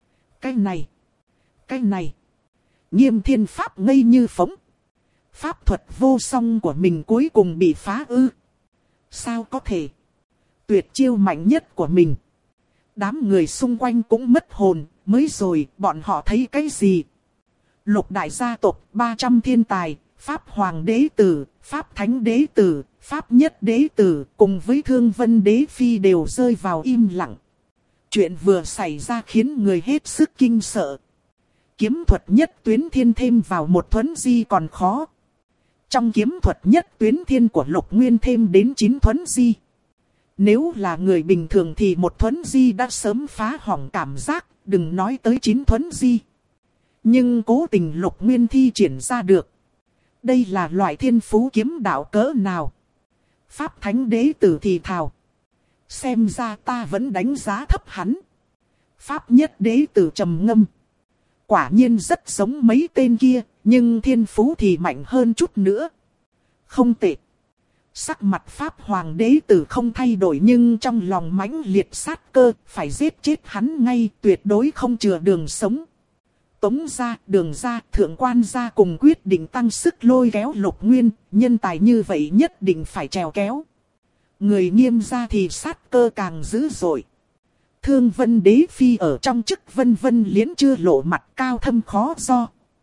Nghiêm Thiên Pháp ngây như phóng. Pháp thuật vô song của mình cuối cùng bị phá ư? Sao có thể? Tuyệt chiêu mạnh nhất của mình. Đám người xung quanh cũng mất hồn, mới rồi bọn họ thấy cái gì? Lục đại gia tộc, 300 thiên tài, Pháp Hoàng đế tử, Pháp Thánh đế tử, Pháp Nhất đế tử, cùng với Thương Vân đế phi đều rơi vào im lặng. Chuyện vừa xảy ra khiến người hết sức kinh sợ. Kiếm thuật nhất tuyến thiên thêm vào một thuấn di còn khó. Trong kiếm thuật nhất tuyến thiên của Lục Nguyên thêm đến 9 thuấn di. Nếu là người bình thường thì một thuấn di đã sớm phá hỏng cảm giác, đừng nói tới 9 thuấn di. Nhưng cố tình Lục Nguyên thi triển ra được. Đây là loại thiên phú kiếm đạo cỡ nào? Pháp Thánh đế tử thì thào. Xem ra ta vẫn đánh giá thấp hắn. Pháp Nhất đế tử trầm ngâm. Quả nhiên rất giống mấy tên kia, nhưng thiên phú thì mạnh hơn chút nữa. Không tệ. Sắc mặt Pháp Hoàng đế tử không thay đổi nhưng trong lòng mãnh liệt sát cơ, phải giết chết hắn ngay, tuyệt đối không chừa đường sống. Tống gia, Đường gia, Thượng quan gia cùng quyết định tăng sức lôi kéo Lục Nguyên, nhân tài như vậy nhất định phải trèo kéo. Người Nghiêm gia thì sát cơ càng dữ dội. Thương Vân đế phi ở trong chức Vân Vân Liễn chưa lộ mặt cao thâm khó do.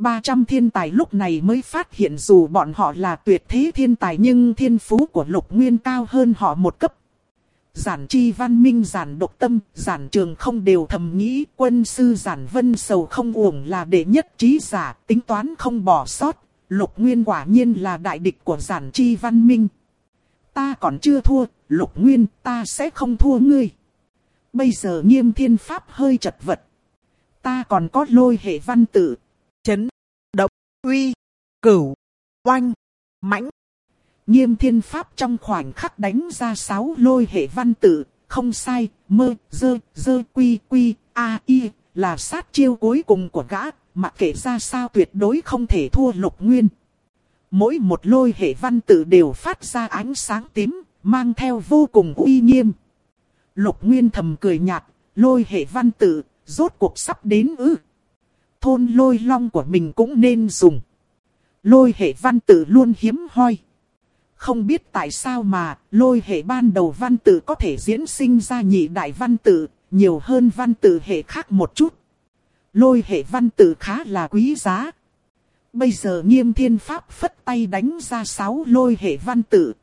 300 thiên tài lúc này mới phát hiện dù bọn họ là tuyệt thế thiên tài nhưng thiên phú của Lục Nguyên cao hơn họ một cấp. Giản Chi văn minh, Giản Độc Tâm, Giản Trường không đều thầm nghĩ quân sư Giản Vân Sầu không uổng là đệ nhất trí giả, tính toán không bỏ sót. Lục Nguyên quả nhiên là đại địch của Giản Chi văn minh. Ta còn chưa thua, Lục Nguyên, ta sẽ không thua ngươi. Bây giờ Nghiêm Thiên Pháp hơi chật vật. Ta còn có Lôi hệ văn tự. Chấn, động, uy, cửu, oanh, mãnh. Nghiêm Thiên Pháp trong khoảnh khắc đánh ra 6 lôi hệ văn tự. Không sai, mơ, dơ, quy, a, y là sát chiêu cuối cùng của gã. Mặc kệ ra sao tuyệt đối không thể thua Lục Nguyên. Mỗi một lôi hệ văn tự đều phát ra ánh sáng tím, mang theo vô cùng uy nghiêm. Lục Nguyên thầm cười nhạt, lôi hệ văn tự, rốt cuộc sắp đến ư. Thôn Lôi Long của mình cũng nên dùng. Lôi hệ văn tự luôn hiếm hoi. Không biết tại sao mà lôi hệ ban đầu văn tự có thể diễn sinh ra nhị đại văn tự, nhiều hơn văn tự hệ khác một chút. Lôi hệ văn tự khá là quý giá. Bây giờ Nghiêm Thiên Pháp phất tay đánh ra 6 lôi hệ văn tự.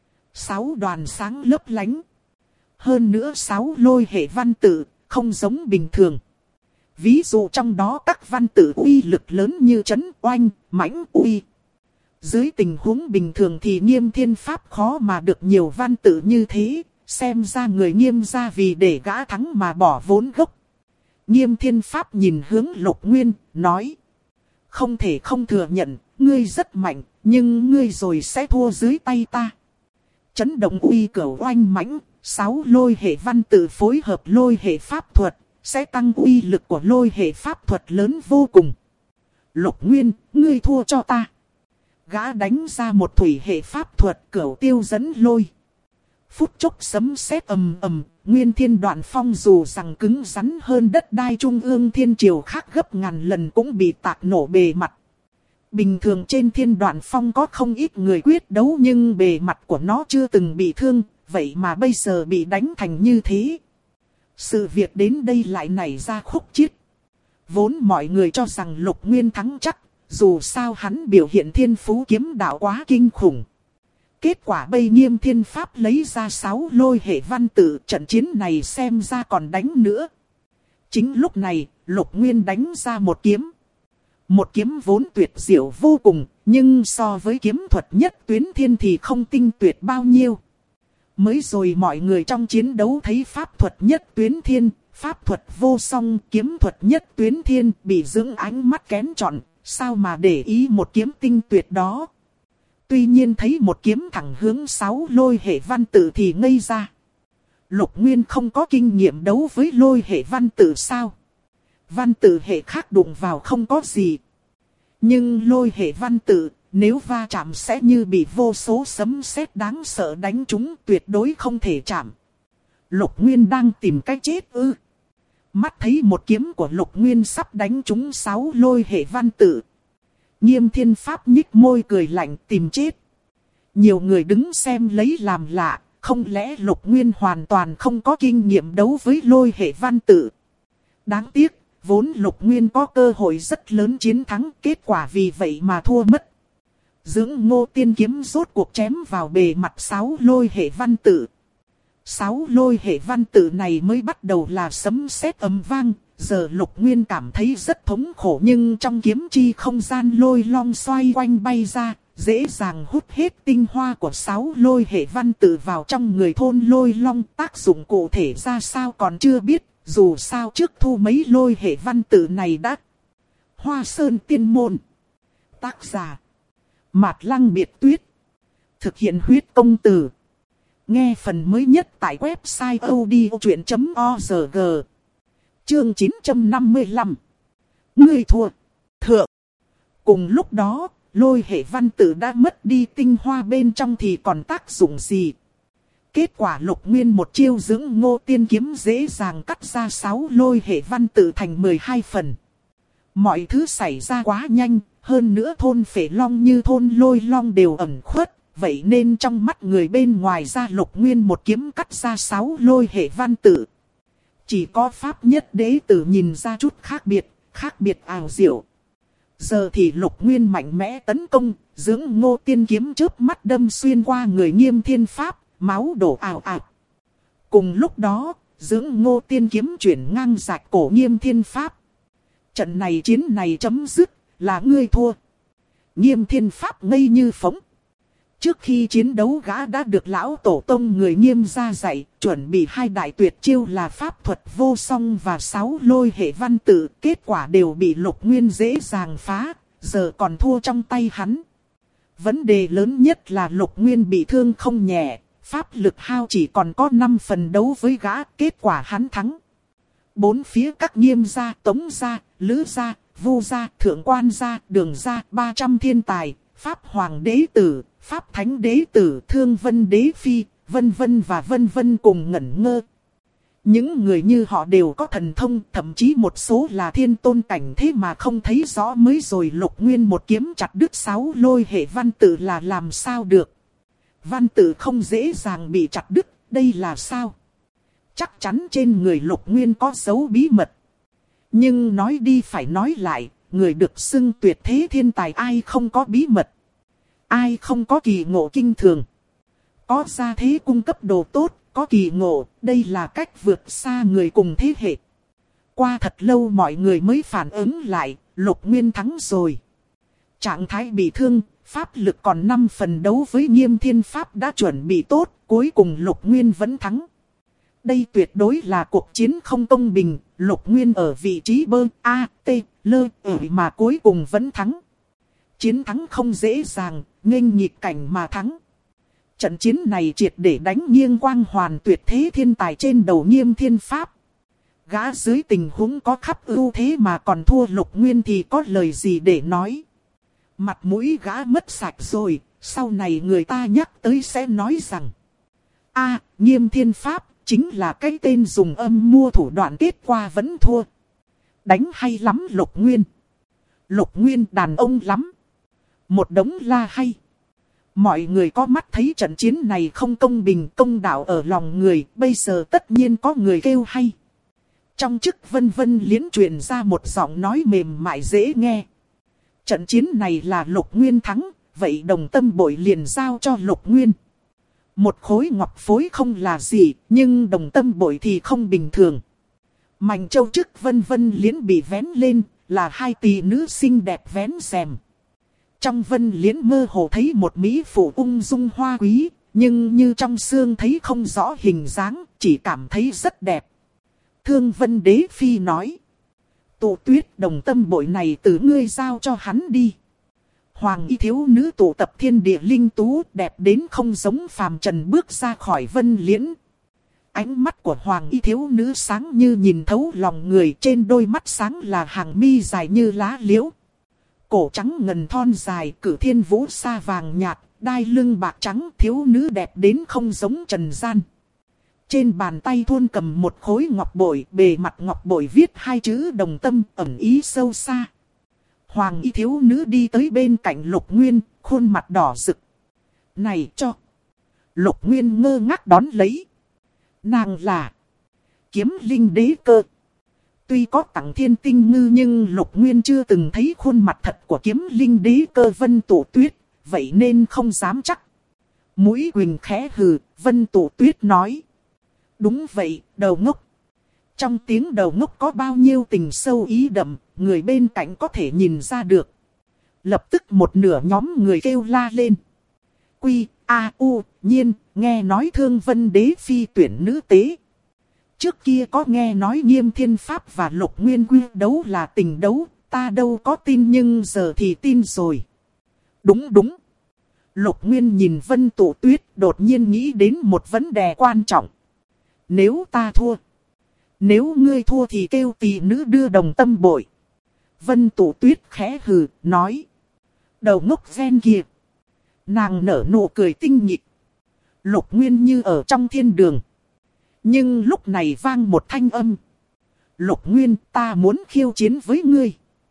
6 đoàn sáng lấp lánh. Hơn nữa 6 lôi hệ văn tự, không giống bình thường. Ví dụ trong đó các văn tự uy lực lớn như chấn, oanh, mãnh, uy. Dưới tình huống bình thường thì Nghiêm Thiên Pháp khó mà được nhiều văn tự như thế. Xem ra người Nghiêm gia vì để gã thắng mà bỏ vốn gốc. Nghiêm Thiên Pháp nhìn hướng Lục Nguyên, nói. Không thể không thừa nhận, ngươi rất mạnh, nhưng ngươi rồi sẽ thua dưới tay ta. Chấn động uy cửu oanh mãnh, 6 lôi hệ văn tự phối hợp lôi hệ pháp thuật, sẽ tăng uy lực của lôi hệ pháp thuật lớn vô cùng. Lục Nguyên, ngươi thua cho ta. Gã đánh ra một thủy hệ pháp thuật cửu tiêu dẫn lôi. Phút chốc sấm sét ầm ầm, Nguyên Thiên Đoạn Phong dù rằng cứng rắn hơn đất đai trung ương thiên triều khác gấp ngàn lần cũng bị tạc nổ bề mặt. Bình thường trên Thiên Đoạn Phong có không ít người quyết đấu nhưng bề mặt của nó chưa từng bị thương, vậy mà bây giờ bị đánh thành như thế. Sự việc đến đây lại nảy ra khúc chiết. Vốn mọi người cho rằng Lục Nguyên thắng chắc, dù sao hắn biểu hiện thiên phú kiếm đạo quá kinh khủng. Kết quả bây Nghiêm Thiên Pháp lấy ra 6 lôi hệ văn tự, trận chiến này xem ra còn đánh nữa. Chính lúc này, Lục Nguyên đánh ra một kiếm. Một kiếm vốn tuyệt diệu vô cùng, nhưng so với kiếm thuật nhất tuyến thiên thì không tinh tuyệt bao nhiêu. Mới rồi mọi người trong chiến đấu thấy pháp thuật nhất tuyến thiên, pháp thuật vô song, kiếm thuật nhất tuyến thiên bị dưỡng ánh mắt kén chọn, sao mà để ý một kiếm tinh tuyệt đó. Tuy nhiên thấy một kiếm thẳng hướng 6 lôi hệ văn tự thì ngây ra. Lục Nguyên không có kinh nghiệm đấu với lôi hệ văn tự sao? Văn tự hệ khác đụng vào không có gì. Nhưng lôi hệ văn tự, nếu va chạm sẽ như bị vô số sấm sét đáng sợ đánh trúng, tuyệt đối không thể chạm. Lục Nguyên đang tìm cách chết ư? Mắt thấy một kiếm của Lục Nguyên sắp đánh trúng 6 lôi hệ văn tự. Nghiêm Thiên Pháp nhích môi cười lạnh tìm chết. Nhiều người đứng xem lấy làm lạ, không lẽ Lục Nguyên hoàn toàn không có kinh nghiệm đấu với lôi hệ văn tự. Đáng tiếc, vốn Lục Nguyên có cơ hội rất lớn chiến thắng, kết quả vì vậy mà thua mất. Dưỡng Ngô Tiên kiếm rốt cuộc chém vào bề mặt 6 lôi hệ văn tự. 6 lôi hệ văn tự này mới bắt đầu là sấm sét ầm vang. Giờ Lục Nguyên cảm thấy rất thống khổ nhưng trong kiếm chi không gian lôi long xoay quanh bay ra, dễ dàng hút hết tinh hoa của 6 lôi hệ văn tự vào trong người thôn lôi long. Tác dụng cụ thể ra sao còn chưa biết, dù sao trước thu mấy lôi hệ văn tự này đã. Hoa Sơn Tiên Môn. Tác giả Mạt Lăng Biệt Tuyết. Thực hiện huyết công từ. Nghe phần mới nhất tại website odchuyện.org. Chương 955. Ngươi thua. Thượng. Cùng lúc đó, lôi hệ văn tự đã mất đi tinh hoa bên trong thì còn tác dụng gì? Kết quả Lục Nguyên một chiêu dưỡng Ngô Tiên kiếm dễ dàng cắt ra 6 lôi hệ văn tự thành 12 phần. Mọi thứ xảy ra quá nhanh, hơn nữa thôn Phệ Long như thôn Lôi Long đều ẩn khuất. Vậy nên trong mắt người bên ngoài ra Lục Nguyên một kiếm cắt ra 6 lôi hệ văn tự. Chỉ có Pháp Nhất Đế Tử nhìn ra chút khác biệt ảo diệu. Giờ thì Lục Nguyên mạnh mẽ tấn công, Dưỡng Ngô Tiên kiếm chớp mắt đâm xuyên qua người Nghiêm Thiên Pháp, máu đổ ào ào. Cùng lúc đó, Dưỡng Ngô Tiên kiếm chuyển ngang rạch cổ Nghiêm Thiên Pháp. Trận này chiến này chấm dứt, là ngươi thua. Nghiêm Thiên Pháp ngây như phóng. Trước khi chiến đấu gã đã được lão tổ tông người Nghiêm ra dạy, chuẩn bị 2 đại tuyệt chiêu là pháp thuật vô song và 6 lôi hệ văn tự. Kết quả đều bị Lục Nguyên dễ dàng phá, giờ còn thua trong tay hắn. Vấn đề lớn nhất là Lục Nguyên bị thương không nhẹ, pháp lực hao chỉ còn có 5 phần đấu với gã, kết quả hắn thắng. 4 phía các Nghiêm gia, Tống gia, Lữ gia, Vu gia, Thượng Quan gia, Đường gia, 300 thiên tài, Pháp Hoàng đế tử, Pháp Thánh đế tử, Thương Vân đế phi, vân vân cùng ngẩn ngơ. Những người như họ đều có thần thông, thậm chí một số là thiên tôn cảnh, thế mà không thấy rõ mới rồi Lục Nguyên một kiếm chặt đứt 6 lôi hệ văn tự là làm sao được. Văn tự không dễ dàng bị chặt đứt, đây là sao? Chắc chắn trên người Lục Nguyên có dấu bí mật. Nhưng nói đi phải nói lại, người được xưng tuyệt thế thiên tài ai không có bí mật. Ai không có kỳ ngộ kinh thường. Có gia thế cung cấp đồ tốt, có kỳ ngộ, đây là cách vượt xa người cùng thế hệ. Qua thật lâu mọi người mới phản ứng lại, Lục Nguyên thắng rồi. Trạng thái bị thương, pháp lực còn 5 phần đấu với Nghiêm Thiên Pháp đã chuẩn bị tốt, cuối cùng Lục Nguyên vẫn thắng. Đây tuyệt đối là cuộc chiến không công bình, Lục Nguyên ở vị trí bơ, A, T, lơ, mà cuối cùng vẫn thắng. Chiến thắng không dễ dàng, nghênh nghịch cảnh mà thắng. Trận chiến này triệt để đánh nghiêng quang hoàn tuyệt thế thiên tài trên đầu Nghiêm Thiên Pháp. Gã dưới tình huống có khắp ưu thế mà còn thua Lục Nguyên thì có lời gì để nói. Mặt mũi gã mất sạch rồi, sau này người ta nhắc tới sẽ nói rằng Nghiêm Thiên Pháp chính là cái tên dùng âm mưu thủ đoạn kết quả vẫn thua. Đánh hay lắm Lục Nguyên. Lục Nguyên đàn ông lắm. Một đống la hay. Mọi người có mắt thấy trận chiến này không công bình, công đạo ở lòng người, bây giờ tất nhiên có người kêu hay. Trong chức vân vân liễn truyền ra một giọng nói mềm mại dễ nghe. Trận chiến này là Lục Nguyên thắng, vậy đồng tâm bội liền giao cho Lục Nguyên. Một khối ngọc phối không là gì, nhưng đồng tâm bội thì không bình thường. Mảnh châu chức vân vân liễn bị vén lên, là 2 tỷ nữ xinh đẹp vén rèm. Trong vân liễn mơ hồ thấy một mỹ phụ ung dung hoa quý, nhưng như trong xương thấy không rõ hình dáng, chỉ cảm thấy rất đẹp. Thương Vân đế phi nói: Tụ Tuyết, đồng tâm bội này từ ngươi giao cho hắn đi. Hoàng y thiếu nữ tụ tập thiên địa linh tú, đẹp đến không giống phàm trần, bước ra khỏi vân liễn. Ánh mắt của hoàng y thiếu nữ sáng như nhìn thấu lòng người, trên đôi mắt sáng là hàng mi dài như lá liễu. Cổ trắng ngần thon dài, cử thiên vũ sa vàng nhạt, đai lưng bạc trắng, thiếu nữ đẹp đến không giống trần gian. Trên bàn tay thuôn cầm một khối ngọc bội, bề mặt ngọc bội viết 2 chữ đồng tâm, ẩn ý sâu xa. Hoàng y thiếu nữ đi tới bên cạnh Lục Nguyên, khuôn mặt đỏ rực. Này cho! Lục Nguyên ngơ ngác đón lấy. Nàng là Kiếm Linh đế cơ. Tuy có tặng thiên tinh ngư nhưng Lục Nguyên chưa từng thấy khuôn mặt thật của Kiếm Linh đế cơ Vân Tụ Tuyết, vậy nên không dám chắc. Mũi Quỳnh khẽ hừ, Vân Tụ Tuyết nói: Đúng vậy, đầu ngốc. Trong tiếng đầu ngốc có bao nhiêu tình sâu ý đậm, người bên cạnh có thể nhìn ra được. Lập tức một nửa nhóm người kêu la lên. Quy, a, u, nhiên, nghe nói Thương Vân đế phi tuyển nữ tế. Trước kia có nghe nói Nghiêm Thiên Pháp và Lục Nguyên quy đấu là tình đấu, ta đâu có tin nhưng giờ thì tin rồi. Đúng đúng. Lục Nguyên nhìn Vân Tụ Tuyết, đột nhiên nghĩ đến một vấn đề quan trọng. Nếu ta thua, nếu ngươi thua thì kêu tỷ nữ đưa đồng tâm bội. Vân Tụ Tuyết khẽ hừ, nói: Đầu ngốc gen kìa. Nàng nở nụ cười tinh nghịch. Lục Nguyên như ở trong thiên đường. Nhưng lúc này vang một thanh âm. Lục Nguyên, ta muốn khiêu chiến với ngươi.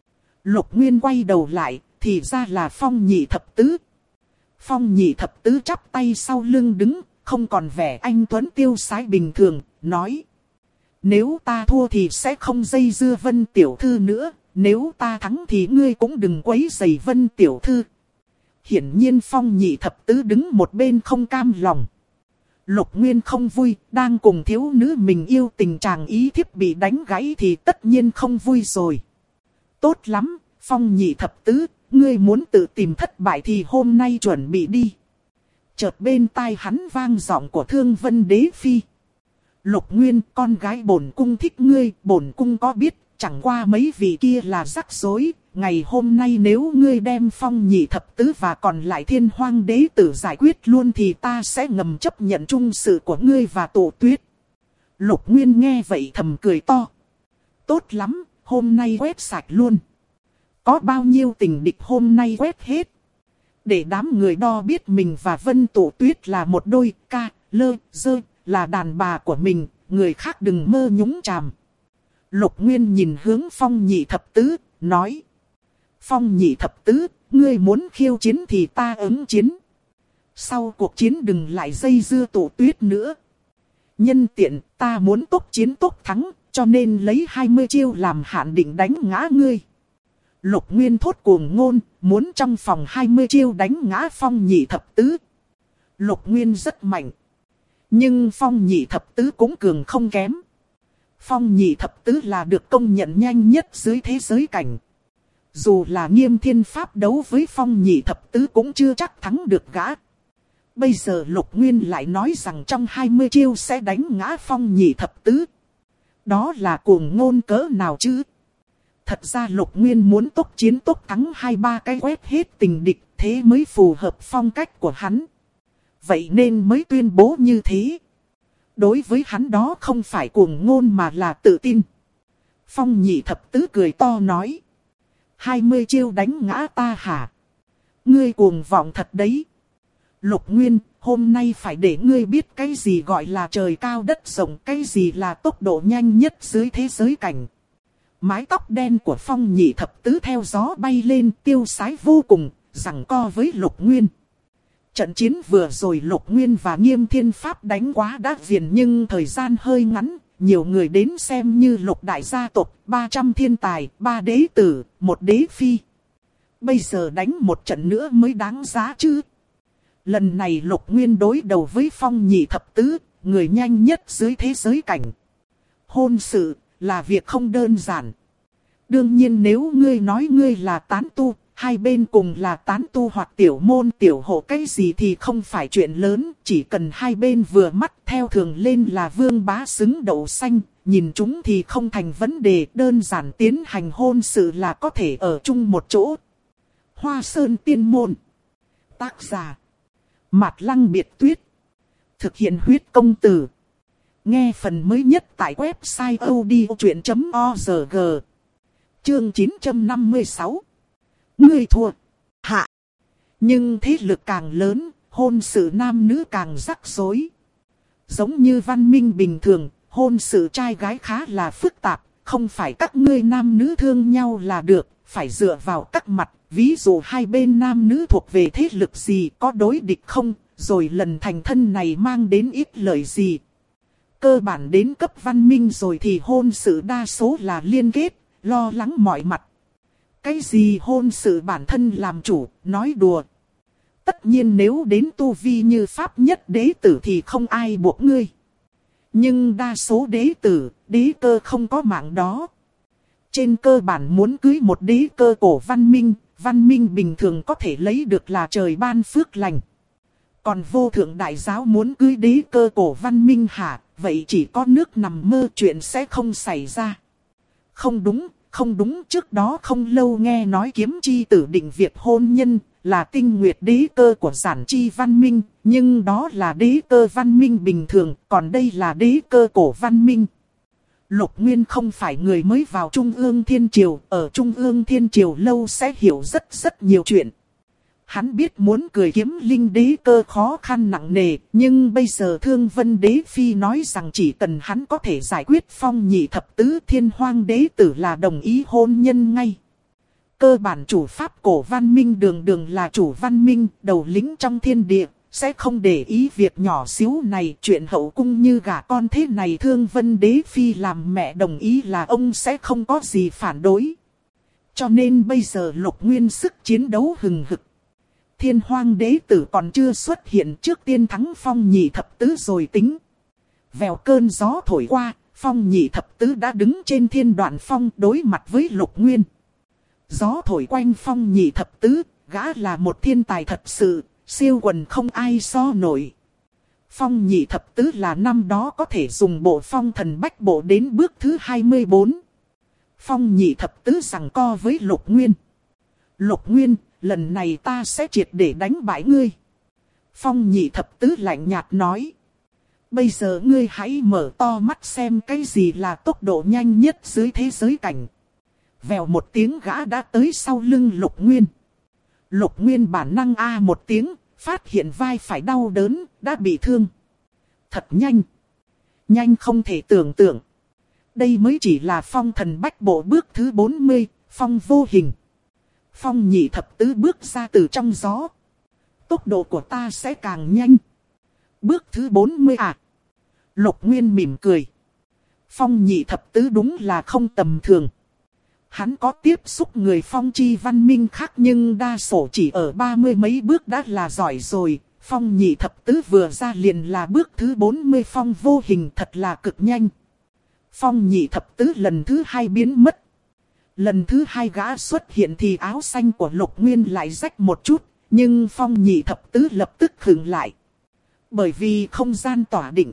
Lục Nguyên quay đầu lại, thì ra là Phong Nhị Thập Tứ. Phong Nhị Thập Tứ chắp tay sau lưng đứng, không còn vẻ anh tuấn tiêu sái bình thường, nói: Nếu ta thua thì sẽ không dây dưa Vân tiểu thư nữa, nếu ta thắng thì ngươi cũng đừng quấy rầy Vân tiểu thư. Hiển nhiên Phong Nhị thập tứ đứng một bên không cam lòng. Lục Nguyên không vui, đang cùng thiếu nữ mình yêu tình chàng ý thiếp bị đánh gãy thì tất nhiên không vui rồi. Tốt lắm, Phong Nhị thập tứ, ngươi muốn tự tìm thất bại thì hôm nay chuẩn bị đi. Chợt bên tai hắn vang giọng của Thương Vân Đế Phi. Lục Nguyên, con gái bổn cung thích ngươi, bổn cung có biết, chẳng qua mấy vị kia là rắc rối. Ngày hôm nay nếu ngươi đem Phong Nhị thập tứ và còn lại Thiên Hoang đế tử giải quyết luôn thì ta sẽ ngầm chấp nhận chung sự của ngươi và Tổ Tuyết. Lục Nguyên nghe vậy thầm cười to. Tốt lắm, hôm nay quét sạch luôn. Có bao nhiêu tình địch hôm nay quét hết. Để đám người đo biết mình và Vân Tổ Tuyết là một đôi, ca, lơ, dơ, là đàn bà của mình, người khác đừng mơ nhúng chàm. Lục Nguyên nhìn hướng Phong Nhị thập tứ, nói. Phong Nhị thập tứ, ngươi muốn khiêu chiến thì ta ứng chiến. Sau cuộc chiến đừng lại dây dưa Tổ Tuyết nữa. Nhân tiện ta muốn tốc chiến tốc thắng, cho nên lấy 20 chiêu làm hạn định đánh ngã ngươi. Lục Nguyên thốt cuồng ngôn, muốn trong phòng 20 chiêu đánh ngã Phong Nhị thập tứ. Lục Nguyên rất mạnh. Nhưng Phong Nhị thập tứ cũng cường không kém. Phong Nhị thập tứ là được công nhận nhanh nhất dưới thế giới cảnh. Dù là Nghiêm Thiên Pháp đấu với Phong Nhị thập tứ cũng chưa chắc thắng được gã. Bây giờ Lục Nguyên lại nói rằng trong 20 chiêu sẽ đánh ngã Phong Nhị thập tứ. Đó là cuồng ngôn cỡ nào chứ? Thật ra Lục Nguyên muốn tốc chiến tốc thắng 2-3 cái quét hết tình địch, thế mới phù hợp phong cách của hắn. Vậy nên mới tuyên bố như thế. Đối với hắn đó không phải cuồng ngôn mà là tự tin. Phong Nhị thập tứ cười to nói. 20 chiêu đánh ngã ta hả? Ngươi cuồng vọng thật đấy. Lục Nguyên, hôm nay phải để ngươi biết cái gì gọi là trời cao đất rộng, cái gì là tốc độ nhanh nhất dưới thế giới cảnh. Mái tóc đen của Phong Nhị thập tứ theo gió bay lên tiêu sái vô cùng, giằng co với Lục Nguyên. Trận chiến vừa rồi Lục Nguyên và Nghiêm Thiên Pháp đánh quá đã viền nhưng thời gian hơi ngắn. Nhiều người đến xem như Lục đại gia tộc, 300 thiên tài, 3 đế tử, 1 đế phi. Bây giờ đánh một trận nữa mới đáng giá chứ. Lần này Lục Nguyên đối đầu với Phong Nhị thập tứ, người nhanh nhất dưới thế giới cảnh. Hôn sự là việc không đơn giản. Đương nhiên nếu ngươi nói ngươi là tán tu, hai bên cùng là tán tu hoặc tiểu môn tiểu hộ cái gì thì không phải chuyện lớn. Chỉ cần hai bên vừa mắt theo thường lên là vương bá xứng đậu xanh, nhìn chúng thì không thành vấn đề. Đơn giản tiến hành hôn sự là có thể ở chung một chỗ. Hoa Sơn Tiên Môn. Tác giả Mạt Lăng Biệt Tuyết. Thực hiện huyết công từ. Nghe phần mới nhất tại website odchuyện.org. Chương 956. Ngươi thua. Hạ. Nhưng thế lực càng lớn, hôn sự nam nữ càng rắc rối. Giống như văn minh bình thường, hôn sự trai gái khá là phức tạp. Không phải các ngươi nam nữ thương nhau là được, phải dựa vào các mặt. Ví dụ hai bên nam nữ thuộc về thế lực gì, có đối địch không, rồi lần thành thân này mang đến ít lợi gì. Cơ bản đến cấp văn minh rồi thì hôn sự đa số là liên kết, lo lắng mọi mặt. Cái gì hôn sự bản thân làm chủ, nói đùa. Tất nhiên nếu đến tu vi như Pháp nhất đế tử thì không ai buộc ngươi. Nhưng đa số đế tử, đế cơ không có mạng đó. Trên cơ bản muốn cưới một đế cơ cổ văn minh bình thường có thể lấy được là trời ban phước lành. Còn vô thượng đại giáo muốn cưới đế cơ cổ văn minh hả, vậy chỉ có nước nằm mơ chuyện sẽ không xảy ra. Không đúng, trước đó không lâu nghe nói Kiếm Chi tử định việc hôn nhân là tinh nguyệt đế cơ của Giản Chi văn minh, nhưng đó là đế cơ văn minh bình thường, còn đây là đế cơ cổ văn minh. Lục Nguyên không phải người mới vào Trung ương Thiên Triều, ở Trung ương Thiên Triều lâu sẽ hiểu rất nhiều chuyện. Hắn biết muốn cười Kiếm Linh đế cơ khó khăn nặng nề, nhưng bây giờ Thương Vân đế phi nói rằng chỉ cần hắn có thể giải quyết Phong Nhị thập tứ, Thiên Hoang đế tử là đồng ý hôn nhân ngay. Cơ bản chủ pháp cổ văn minh đường là chủ văn minh, đầu lĩnh trong thiên địa, sẽ không để ý việc nhỏ xíu này. Chuyện hậu cung như gả con thế này Thương Vân đế phi làm mẹ đồng ý là ông sẽ không có gì phản đối. Cho nên bây giờ Lục Nguyên sức chiến đấu hừng hực. Thiên Hoang đế tử còn chưa xuất hiện, trước tiên thắng Phong Nhị Thập Tứ rồi tính. Vèo cơn gió thổi qua, Phong Nhị Thập Tứ đã đứng trên Thiên Đoạn Phong đối mặt với Lục Nguyên. Gió thổi quanh Phong Nhị Thập Tứ, gã là một thiên tài thật sự, siêu quần không ai so nổi. Phong Nhị Thập Tứ là năm đó có thể dùng bộ phong thần bách bộ đến bước thứ 24. Phong Nhị Thập Tứ giằng co với Lục Nguyên. Lục Nguyên, lần này ta sẽ triệt để đánh bại ngươi. Phong Nhị Thập Tứ lạnh nhạt nói. Bây giờ ngươi hãy mở to mắt xem cái gì là tốc độ nhanh nhất dưới thế giới cảnh. Vèo một tiếng gã đã tới sau lưng Lục Nguyên. Lục Nguyên bản năng a một tiếng, phát hiện vai phải đau đớn, đã bị thương. Thật nhanh. Nhanh không thể tưởng tượng. Đây mới chỉ là phong thần bách bộ bước thứ 40, phong vô hình. Phong Nhị Thập Tứ bước ra từ trong gió. Tốc độ của ta sẽ càng nhanh. Bước thứ 40 à? Lục Nguyên mỉm cười. Phong Nhị Thập Tứ đúng là không tầm thường. Hắn có tiếp xúc người phong chi văn minh khác nhưng đa số chỉ ở 30 mấy bước đã là giỏi rồi. Phong Nhị Thập Tứ vừa ra liền là bước thứ 40 phong vô hình, thật là cực nhanh. Phong Nhị Thập Tứ lần thứ 2 biến mất. Lần thứ 2 gã xuất hiện thì áo xanh của Lục Nguyên lại rách một chút, nhưng Phong Nhị Thập Tứ lập tức khựng lại. Bởi vì không gian tỏa định.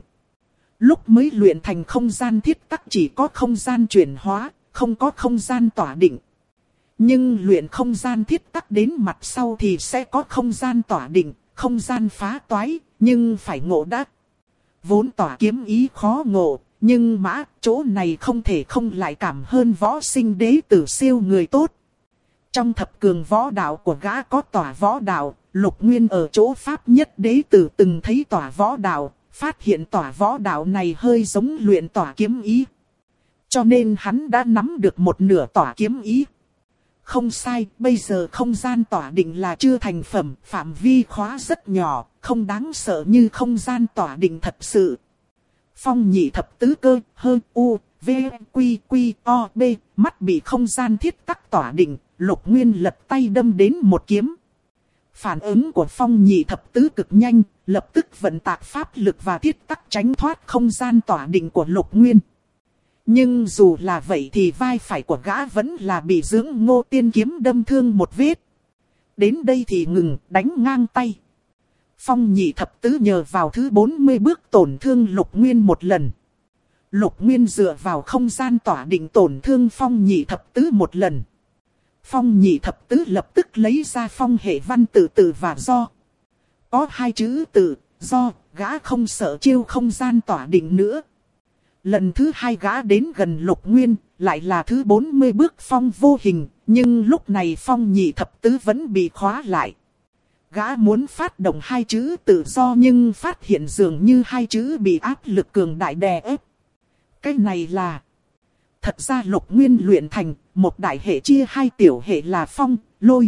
Lúc mới luyện thành không gian thiết tắc chỉ có không gian chuyển hóa, không có không gian tỏa định. Nhưng luyện không gian thiết tắc đến mặt sau thì sẽ có không gian tỏa định, không gian phá toái, nhưng phải ngộ đắc. Vốn tỏa kiếm ý khó ngộ, nhưng mã chỗ này không thể không lại cảm hơn võ sinh đế tử siêu người tốt. Trong thập cường võ đạo của gã có tỏa võ đạo, Lục Nguyên ở chỗ pháp nhất đế tử từng thấy tỏa võ đạo, phát hiện tỏa võ đạo này hơi giống luyện tỏa kiếm ý. Cho nên hắn đã nắm được một nửa tỏa kiếm ý. Không sai, bây giờ không gian tỏa định là chưa thành phẩm, phạm vi khóa rất nhỏ, không đáng sợ như không gian tỏa định thật sự. Phong Nhị Thập Tứ cơ, hơ, u, v, quy, quy, o, b, mắt bị không gian thiết tắc tỏa định, Lục Nguyên lật tay đâm đến một kiếm. Phản ứng của Phong Nhị Thập Tứ cực nhanh, lập tức vận tạc pháp lực và thiết tắc tránh thoát không gian tỏa định của Lục Nguyên. Nhưng dù là vậy thì vai phải của gã vẫn là bị Dưỡng Ngô Tiên kiếm đâm thương một vết. Đến đây thì ngừng, đánh ngang tay. Phong Nhị Thập Tứ nhờ vào thứ 40 bước tổn thương Lục Nguyên một lần. Lục Nguyên dựa vào không gian tỏa định tổn thương Phong Nhị Thập Tứ một lần. Phong Nhị Thập Tứ lập tức lấy ra phong hệ văn tự tự và do. Có 2 chữ tự, do, gã không sợ chiêu không gian tỏa định nữa. Lần thứ 2 gã đến gần Lục Nguyên, lại là thứ 40 bước phong vô hình, nhưng lúc này Phong Nhị Thập Tứ vẫn bị khóa lại. Gã muốn phát động 2 chữ tự do nhưng phát hiện dường như 2 chữ bị áp lực cường đại đè ép. Cái này là... Thật ra Lục Nguyên luyện thành, một đại hệ chia 2 tiểu hệ là phong, lôi.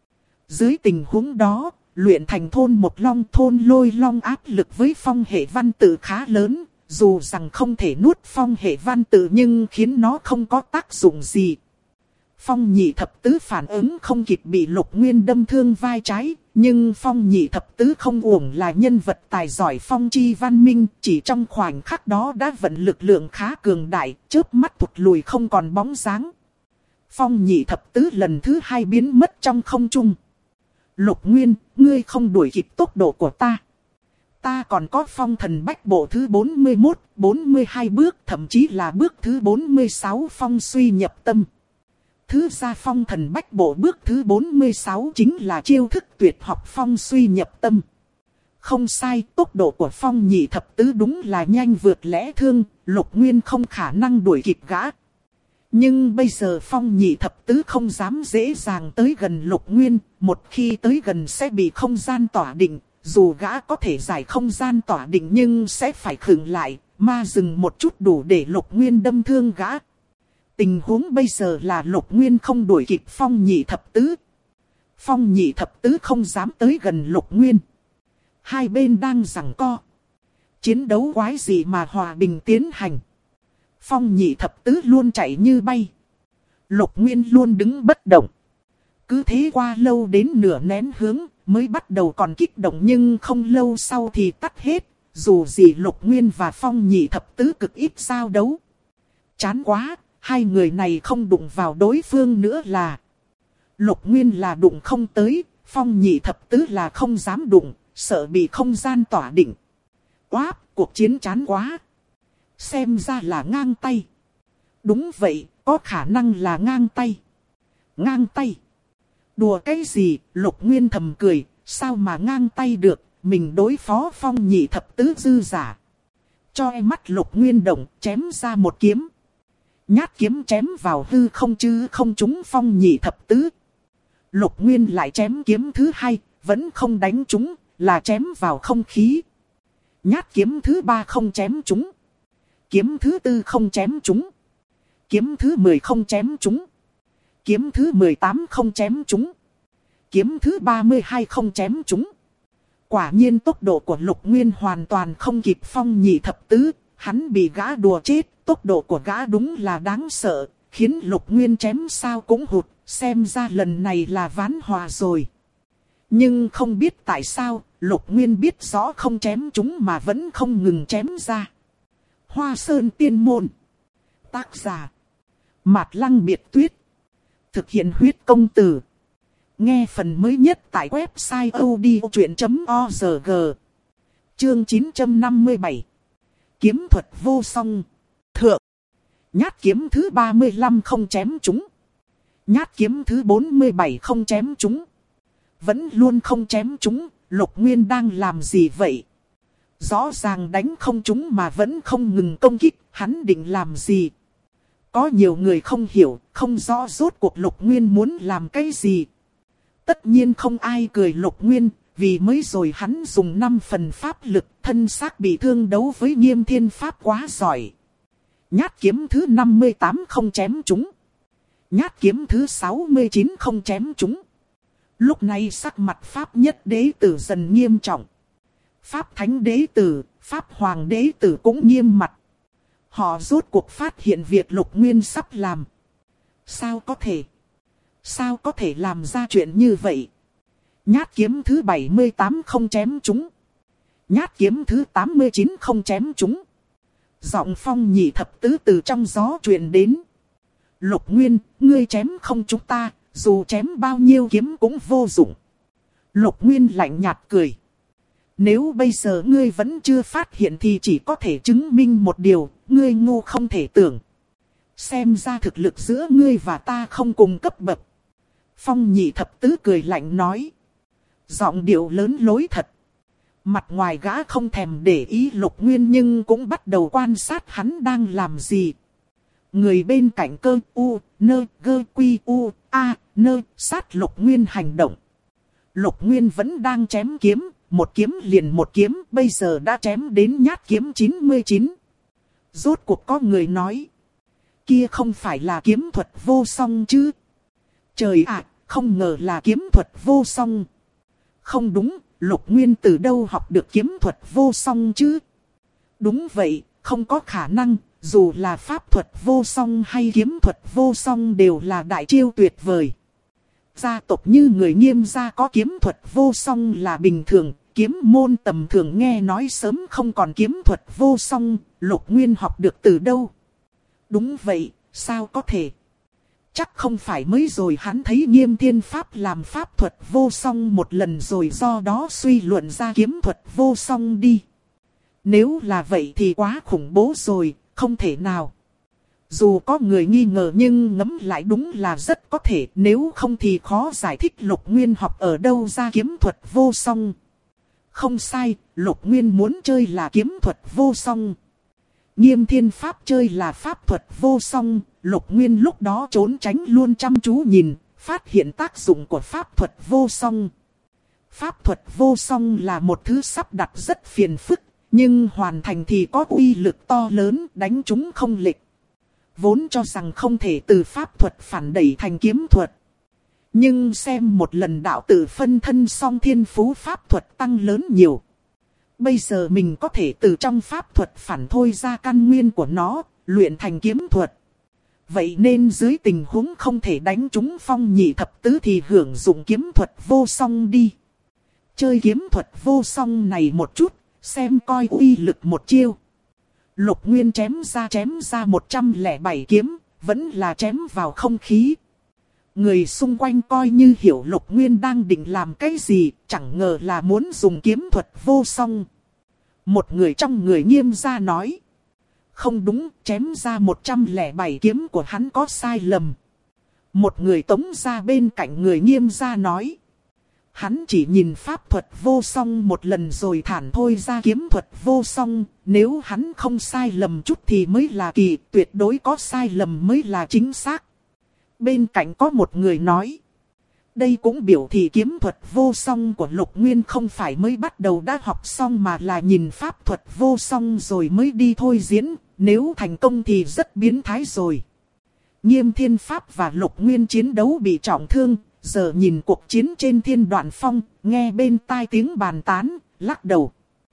Dưới tình huống đó, luyện thành thôn một long thôn lôi long áp lực với phong hệ văn tự khá lớn. Dù rằng không thể nuốt phong hệ văn tự nhưng khiến nó không có tác dụng gì. Phong Nhị Thập Tứ phản ứng không kịp bị Lục Nguyên đâm thương vai trái. Nhưng Phong Nhị Thập Tứ không uổng là nhân vật tài giỏi phong chi văn minh. Chỉ trong khoảnh khắc đó đã vận lực lượng khá cường đại, chớp mắt thụt lùi không còn bóng dáng. Phong Nhị Thập Tứ lần thứ 2 biến mất trong không trung. Lục Nguyên, ngươi không đuổi kịp tốc độ của ta. Ta còn có phong thần bách bộ thứ 41, 42 bước, thậm chí là bước thứ 46 phong suy nhập tâm. Thứ ra phong thần bách bộ bước thứ 46 chính là chiêu thức tuyệt học phong suy nhập tâm. Không sai, tốc độ của Phong Nhị Thập Tứ đúng là nhanh vượt lẽ thường, Lục Nguyên không khả năng đuổi kịp gã. Nhưng bây giờ Phong Nhị Thập Tứ không dám dễ dàng tới gần Lục Nguyên, một khi tới gần sẽ bị không gian tỏa định. Dù gã có thể giải không gian tỏa định nhưng sẽ phải khựng lại, ma dừng một chút đủ để Lục Nguyên đâm thương gã. Tình huống bây giờ là Lục Nguyên không đuổi kịp Phong Nhị Thập Tứ. Phong Nhị Thập Tứ không dám tới gần Lục Nguyên. Hai bên đang giằng co. Chiến đấu quái gì mà hòa bình tiến hành. Phong Nhị Thập Tứ luôn chạy như bay. Lục Nguyên luôn đứng bất động. Cứ thế qua lâu đến nửa nén hương, mới bắt đầu còn kích động nhưng không lâu sau thì tắt hết. Dù gì Lục Nguyên và Phong Nhị Thập Tứ cực ít giao đấu. Chán quá, hai người này không đụng vào đối phương nữa là. Lục Nguyên là đụng không tới, Phong Nhị Thập Tứ là không dám đụng, sợ bị không gian tỏa định. Oáp, cuộc chiến chán quá. Xem ra là ngang tay. Đúng vậy, có khả năng là ngang tay. Ngang tay. Đùa cái gì, Lục Nguyên thầm cười, sao mà ngang tay được, mình đối phó Phong Nhị Thập Tứ dư giả. Cho mắt Lục Nguyên động, chém ra một kiếm. Nhát kiếm chém vào hư không chứ không trúng Phong Nhị Thập Tứ. Lục Nguyên lại chém kiếm thứ hai, vẫn không đánh trúng, là chém vào không khí. Nhát kiếm thứ ba không chém trúng. Kiếm thứ tư không chém trúng. Kiếm thứ 10 không chém trúng. Kiếm thứ 18 không chém trúng. Kiếm thứ 32 không chém trúng. Quả nhiên tốc độ của Lục Nguyên hoàn toàn không kịp Phong Nhị Thập Tứ. Hắn bị gã đùa chết, tốc độ của gã đúng là đáng sợ, khiến Lục Nguyên chém sao cũng hụt, xem ra lần này là ván hòa rồi. Nhưng không biết tại sao, Lục Nguyên biết rõ không chém chúng mà vẫn không ngừng chém ra. Hoa Sơn Tiên Môn. Tác giả. Mạt Lăng Biệt Tuyết. Thực hiện huyết công từ. Nghe phần mới nhất tại website odchuyện.org. Chương 957. Kiếm thuật vô song. Thượng. Nhát kiếm thứ 35 không chém chúng. Nhát kiếm thứ 47 không chém chúng. Vẫn luôn không chém chúng, Lục Nguyên đang làm gì vậy? Rõ ràng đánh không chúng mà vẫn không ngừng công kích, hắn định làm gì? Có nhiều người không hiểu, không rõ rốt cuộc Lục Nguyên muốn làm cái gì. Tất nhiên không ai cười Lục Nguyên, vì mới rồi hắn dùng 5 phần pháp lực, thân xác bị thương đấu với Nghiêm Thiên Pháp quá giỏi. Nhát kiếm thứ 58 không chém chúng. Nhát kiếm thứ 69 không chém chúng. Lúc này sắc mặt Pháp Nhất Đế Tử dần nghiêm trọng. Pháp Thánh Đế Tử, Pháp Hoàng Đế Tử cũng nghiêm mặt. Họ rốt cuộc phát hiện việc Lục Nguyên sắp làm. Sao có thể? Sao có thể làm ra chuyện như vậy? Nhát kiếm thứ 78 không chém chúng. Nhát kiếm thứ 89 không chém chúng. Giọng Phong Nhị Thập Tứ từ trong gió truyền đến. Lục Nguyên, ngươi chém không chúng ta, dù chém bao nhiêu kiếm cũng vô dụng. Lục Nguyên lạnh nhạt cười. Nếu bây giờ ngươi vẫn chưa phát hiện thì chỉ có thể chứng minh một điều, ngươi ngu không thể tưởng. Xem ra thực lực giữa ngươi và ta không cùng cấp bậc. Phong Nhị Thập Tứ cười lạnh nói. Giọng điệu lớn lối thật. Mặt ngoài gã không thèm để ý Lục Nguyên nhưng cũng bắt đầu quan sát hắn đang làm gì. Người bên cạnh Cơ U, Nơ, Gơ Quy U, A, Nơ sát Lục Nguyên hành động. Lục Nguyên vẫn đang chém kiếm, một kiếm liền một kiếm, bây giờ đã chém đến nhát kiếm 99. Rốt cuộc có người nói. Kia không phải là kiếm thuật vô song chứ. Trời ạ, không ngờ là kiếm thuật vô song. Không đúng, Lục Nguyên từ đâu học được kiếm thuật vô song chứ? Đúng vậy, không có khả năng, dù là pháp thuật vô song hay kiếm thuật vô song đều là đại chiêu tuyệt vời. Gia tộc như người Nghiêm gia có kiếm thuật vô song là bình thường, kiếm môn tầm thường nghe nói sớm không còn kiếm thuật vô song, Lục Nguyên học được từ đâu? Đúng vậy, sao có thể? Chắc không phải mới rồi hắn thấy Nghiêm Thiên Pháp làm pháp thuật vô song một lần rồi do đó suy luận ra kiếm thuật vô song đi. Nếu là vậy thì quá khủng bố rồi, không thể nào. Dù có người nghi ngờ nhưng ngẫm lại đúng là rất có thể, nếu không thì khó giải thích Lục Nguyên học ở đâu ra kiếm thuật vô song. Không sai, Lục Nguyên muốn chơi là kiếm thuật vô song. Nghiêm Thiên Pháp chơi là pháp thuật vô song, Lục Nguyên lúc đó trốn tránh luôn chăm chú nhìn, phát hiện tác dụng của pháp thuật vô song. Pháp thuật vô song là một thứ sắp đặt rất phiền phức, nhưng hoàn thành thì có uy lực to lớn, đánh chúng không lệch. Vốn cho rằng không thể từ pháp thuật phản đẩy thành kiếm thuật. Nhưng xem một lần đạo tử phân thân xong thiên phú pháp thuật tăng lớn nhiều. Bây giờ mình có thể từ trong pháp thuật phản thôi ra căn nguyên của nó, luyện thành kiếm thuật. Vậy nên dưới tình huống không thể đánh trúng phong nhị thập tứ thì hưởng dụng kiếm thuật vô song đi. Chơi kiếm thuật vô song này một chút, xem coi uy lực một chiêu. Lục Nguyên chém ra 107 kiếm, vẫn là chém vào không khí. Người xung quanh coi như hiểu Lục Nguyên đang định làm cái gì, chẳng ngờ là muốn dùng kiếm thuật vô song. Một người trong người Nghiêm gia nói. Không đúng, chém ra 107 kiếm của hắn có sai lầm. Một người Tống gia bên cạnh người Nghiêm gia nói. Hắn chỉ nhìn pháp thuật vô song một lần rồi thản thôi ra kiếm thuật vô song. Nếu hắn không sai lầm chút thì mới là kỳ, tuyệt đối có sai lầm mới là chính xác. Bên cạnh có một người nói. Đây cũng biểu thị kiếm thuật vô song của Lục Nguyên không phải mới bắt đầu đã học xong mà là nhìn pháp thuật vô song rồi mới đi thôi diễn. Nếu thành công thì rất biến thái rồi. Nghiêm Thiên Pháp và Lục Nguyên chiến đấu bị trọng thương. Giờ nhìn cuộc chiến trên Thiên Đoạn Phong, nghe bên tai tiếng bàn tán, lắc đầu.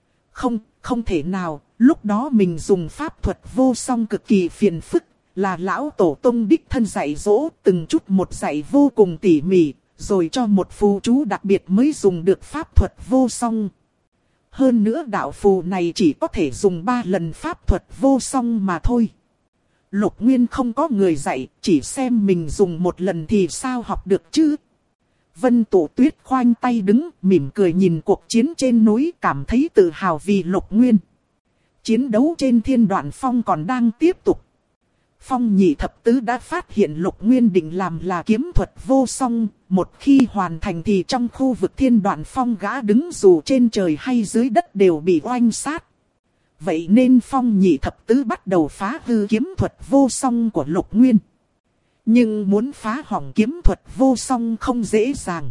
Không thể nào, lúc đó mình dùng pháp thuật vô song cực kỳ phiền phức. Là lão tổ tông đích thân dạy dỗ từng chút một dạy vô cùng tỉ mỉ, rồi cho một phù chú đặc biệt mới dùng được pháp thuật vô song. Hơn nữa đạo phù này chỉ có thể dùng 3 lần pháp thuật vô song mà thôi. Lục Nguyên không có người dạy, chỉ xem mình dùng một lần thì sao học được chứ. Vân Tụ Tuyết khoanh tay đứng, mỉm cười nhìn cuộc chiến trên núi, cảm thấy tự hào vì Lục Nguyên. Chiến đấu trên Thiên Đoạn Phong còn đang tiếp tục. Phong nhị thập tứ đã phát hiện Lục Nguyên định làm là kiếm thuật vô song, một khi hoàn thành thì trong khu vực Thiên Đoạn Phong gã đứng dù trên trời hay dưới đất đều bị oanh sát. Vậy nên Phong nhị thập tứ bắt đầu phá hư kiếm thuật vô song của Lục Nguyên. Nhưng muốn phá hỏng kiếm thuật vô song không dễ dàng.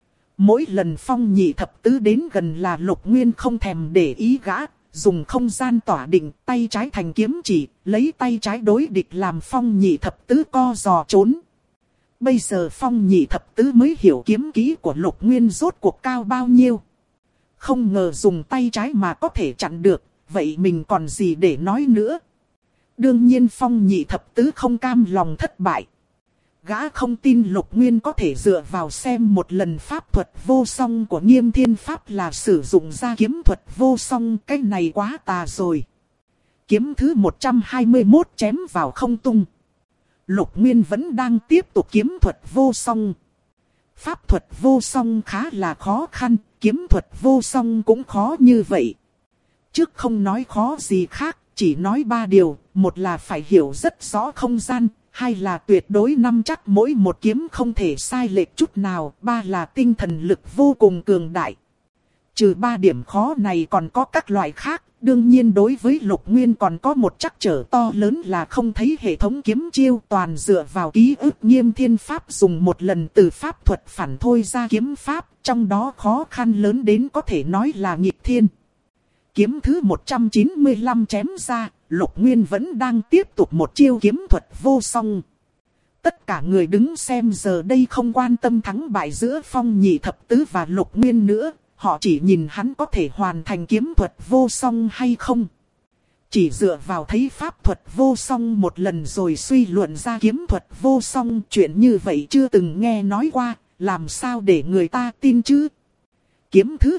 Mỗi lần Phong nhị thập tứ đến gần là Lục Nguyên không thèm để ý gã. Dùng không gian tỏa định, tay trái thành kiếm chỉ, lấy tay trái đối địch làm Phong nhị thập tứ co giò trốn. Bây giờ Phong nhị thập tứ mới hiểu kiếm kỹ của Lục Nguyên rốt cuộc cao bao nhiêu. Không ngờ dùng tay trái mà có thể chặn được, vậy mình còn gì để nói nữa. Đương nhiên Phong nhị thập tứ không cam lòng thất bại. Gã không tin Lục Nguyên có thể dựa vào xem một lần pháp thuật vô song của Nghiêm Thiên Pháp là sử dụng ra kiếm thuật vô song, cái này quá tà rồi. Kiếm thứ 121 chém vào không tung. Lục Nguyên vẫn đang tiếp tục kiếm thuật vô song. Pháp thuật vô song khá là khó khăn, kiếm thuật vô song cũng khó như vậy. Trước không nói khó gì khác, chỉ nói 3 điều, một là phải hiểu rất rõ không gian. 2 là tuyệt đối nắm chắc mỗi một kiếm không thể sai lệch chút nào. 3 là tinh thần lực vô cùng cường đại. Trừ 3 điểm khó này còn có các loại khác. Đương nhiên đối với Lục Nguyên còn có một trắc trở to lớn là không thấy hệ thống kiếm chiêu toàn dựa vào ký ức Nghiêm Thiên Pháp dùng một lần từ pháp thuật phản thôi ra kiếm pháp. Trong đó khó khăn lớn đến có thể nói là nghịch thiên. Kiếm thứ 195 chém ra. Lục Nguyên vẫn đang tiếp tục một chiêu kiếm thuật vô song. Tất cả người đứng xem giờ đây không quan tâm thắng bại giữa Phong nhị thập tứ và Lục Nguyên nữa. Họ chỉ nhìn hắn có thể hoàn thành kiếm thuật vô song hay không. Chỉ dựa vào thấy pháp thuật vô song một lần rồi suy luận ra kiếm thuật vô song. Chuyện như vậy chưa từng nghe nói qua, làm sao để người ta tin chứ. Kiếm thứ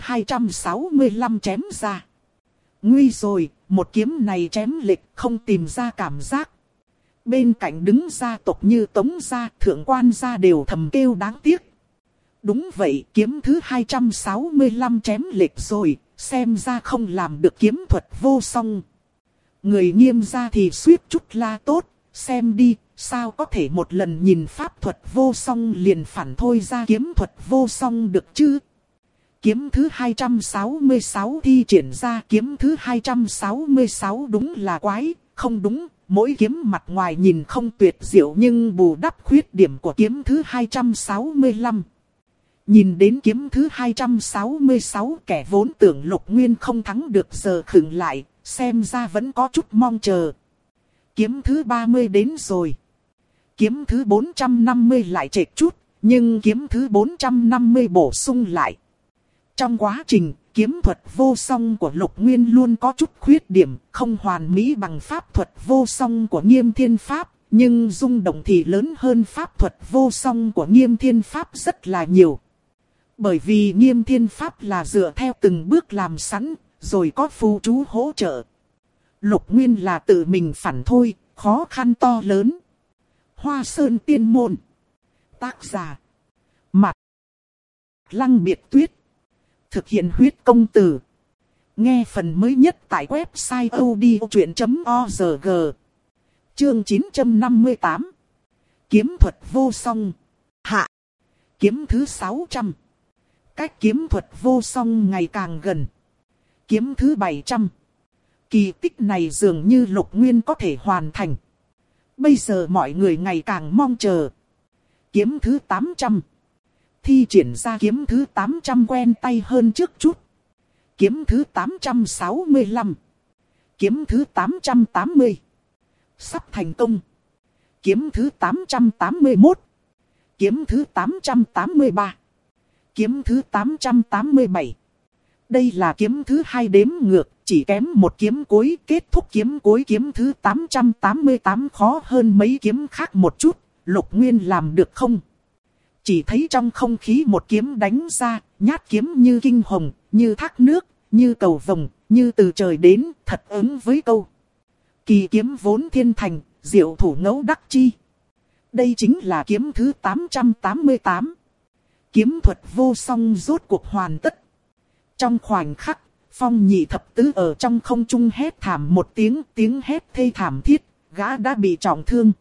265 chém ra. Nguy rồi, một kiếm này chém lệch không tìm ra cảm giác. Bên cạnh đứng gia tộc như Tống gia, Thượng Quan gia đều thầm kêu đáng tiếc. Đúng vậy, kiếm thứ 265 chém lệch rồi, xem ra không làm được kiếm thuật vô song. Người Nghiêm gia thì suýt chút la tốt, xem đi, sao có thể một lần nhìn pháp thuật vô song liền phản thôi ra kiếm thuật vô song được chứ? Kiếm thứ 266 thi triển ra, kiếm thứ 266 đúng là quái, không đúng, mỗi kiếm mặt ngoài nhìn không tuyệt diệu nhưng bù đắp khuyết điểm của kiếm thứ 265. Nhìn đến kiếm thứ 266 kẻ vốn tưởng Lục Nguyên không thắng được giờ khựng lại, xem ra vẫn có chút mong chờ. Kiếm thứ 30 đến rồi. Kiếm thứ 450 lại trệch chút, nhưng kiếm thứ 450 bổ sung lại. Trong quá trình, kiếm thuật vô song của Lục Nguyên luôn có chút khuyết điểm, không hoàn mỹ bằng pháp thuật vô song của Nghiêm Thiên Pháp, nhưng rung động thì lớn hơn pháp thuật vô song của Nghiêm Thiên Pháp rất là nhiều. Bởi vì Nghiêm Thiên Pháp là dựa theo từng bước làm sẵn, rồi có phù chú hỗ trợ. Lục Nguyên là tự mình phản thôi, khó khăn to lớn. Hoa Sơn Tiên Môn. Tác giả Mạc Lăng Biệt Tuyết. Thực hiện huyết công từ. Nghe phần mới nhất tại website odchuyện.org. Chương 958. Kiếm thuật vô song. Hạ. Kiếm thứ 600. Cách kiếm thuật vô song ngày càng gần. Kiếm thứ 700. Kỳ tích này dường như Lục Nguyên có thể hoàn thành. Bây giờ mọi người ngày càng mong chờ. Kiếm thứ 800. Thi triển ra kiếm thứ 800 quen tay hơn trước chút. Kiếm thứ 865. Kiếm thứ 880. Sắp thành công. Kiếm thứ 881. Kiếm thứ 883. Kiếm thứ 887. Đây là kiếm thứ 2 đếm ngược, chỉ kém một kiếm cuối, kết thúc kiếm cuối kiếm thứ 888 khó hơn mấy kiếm khác một chút, Lục Nguyên làm được không? Chỉ thấy trong không khí một kiếm đánh ra, nhát kiếm như kinh hồng, như thác nước, như cầu vồng, như từ trời đến, thật ứng với câu. Kỳ kiếm vốn thiên thành, diệu thủ ngẫu đắc chi. Đây chính là kiếm thứ 888. Kiếm thuật vô song rốt cuộc hoàn tất. Trong khoảnh khắc, Phong Nhị Thập Tứ ở trong không trung hét thảm một tiếng hét thê thảm thiết, gã đã bị trọng thương.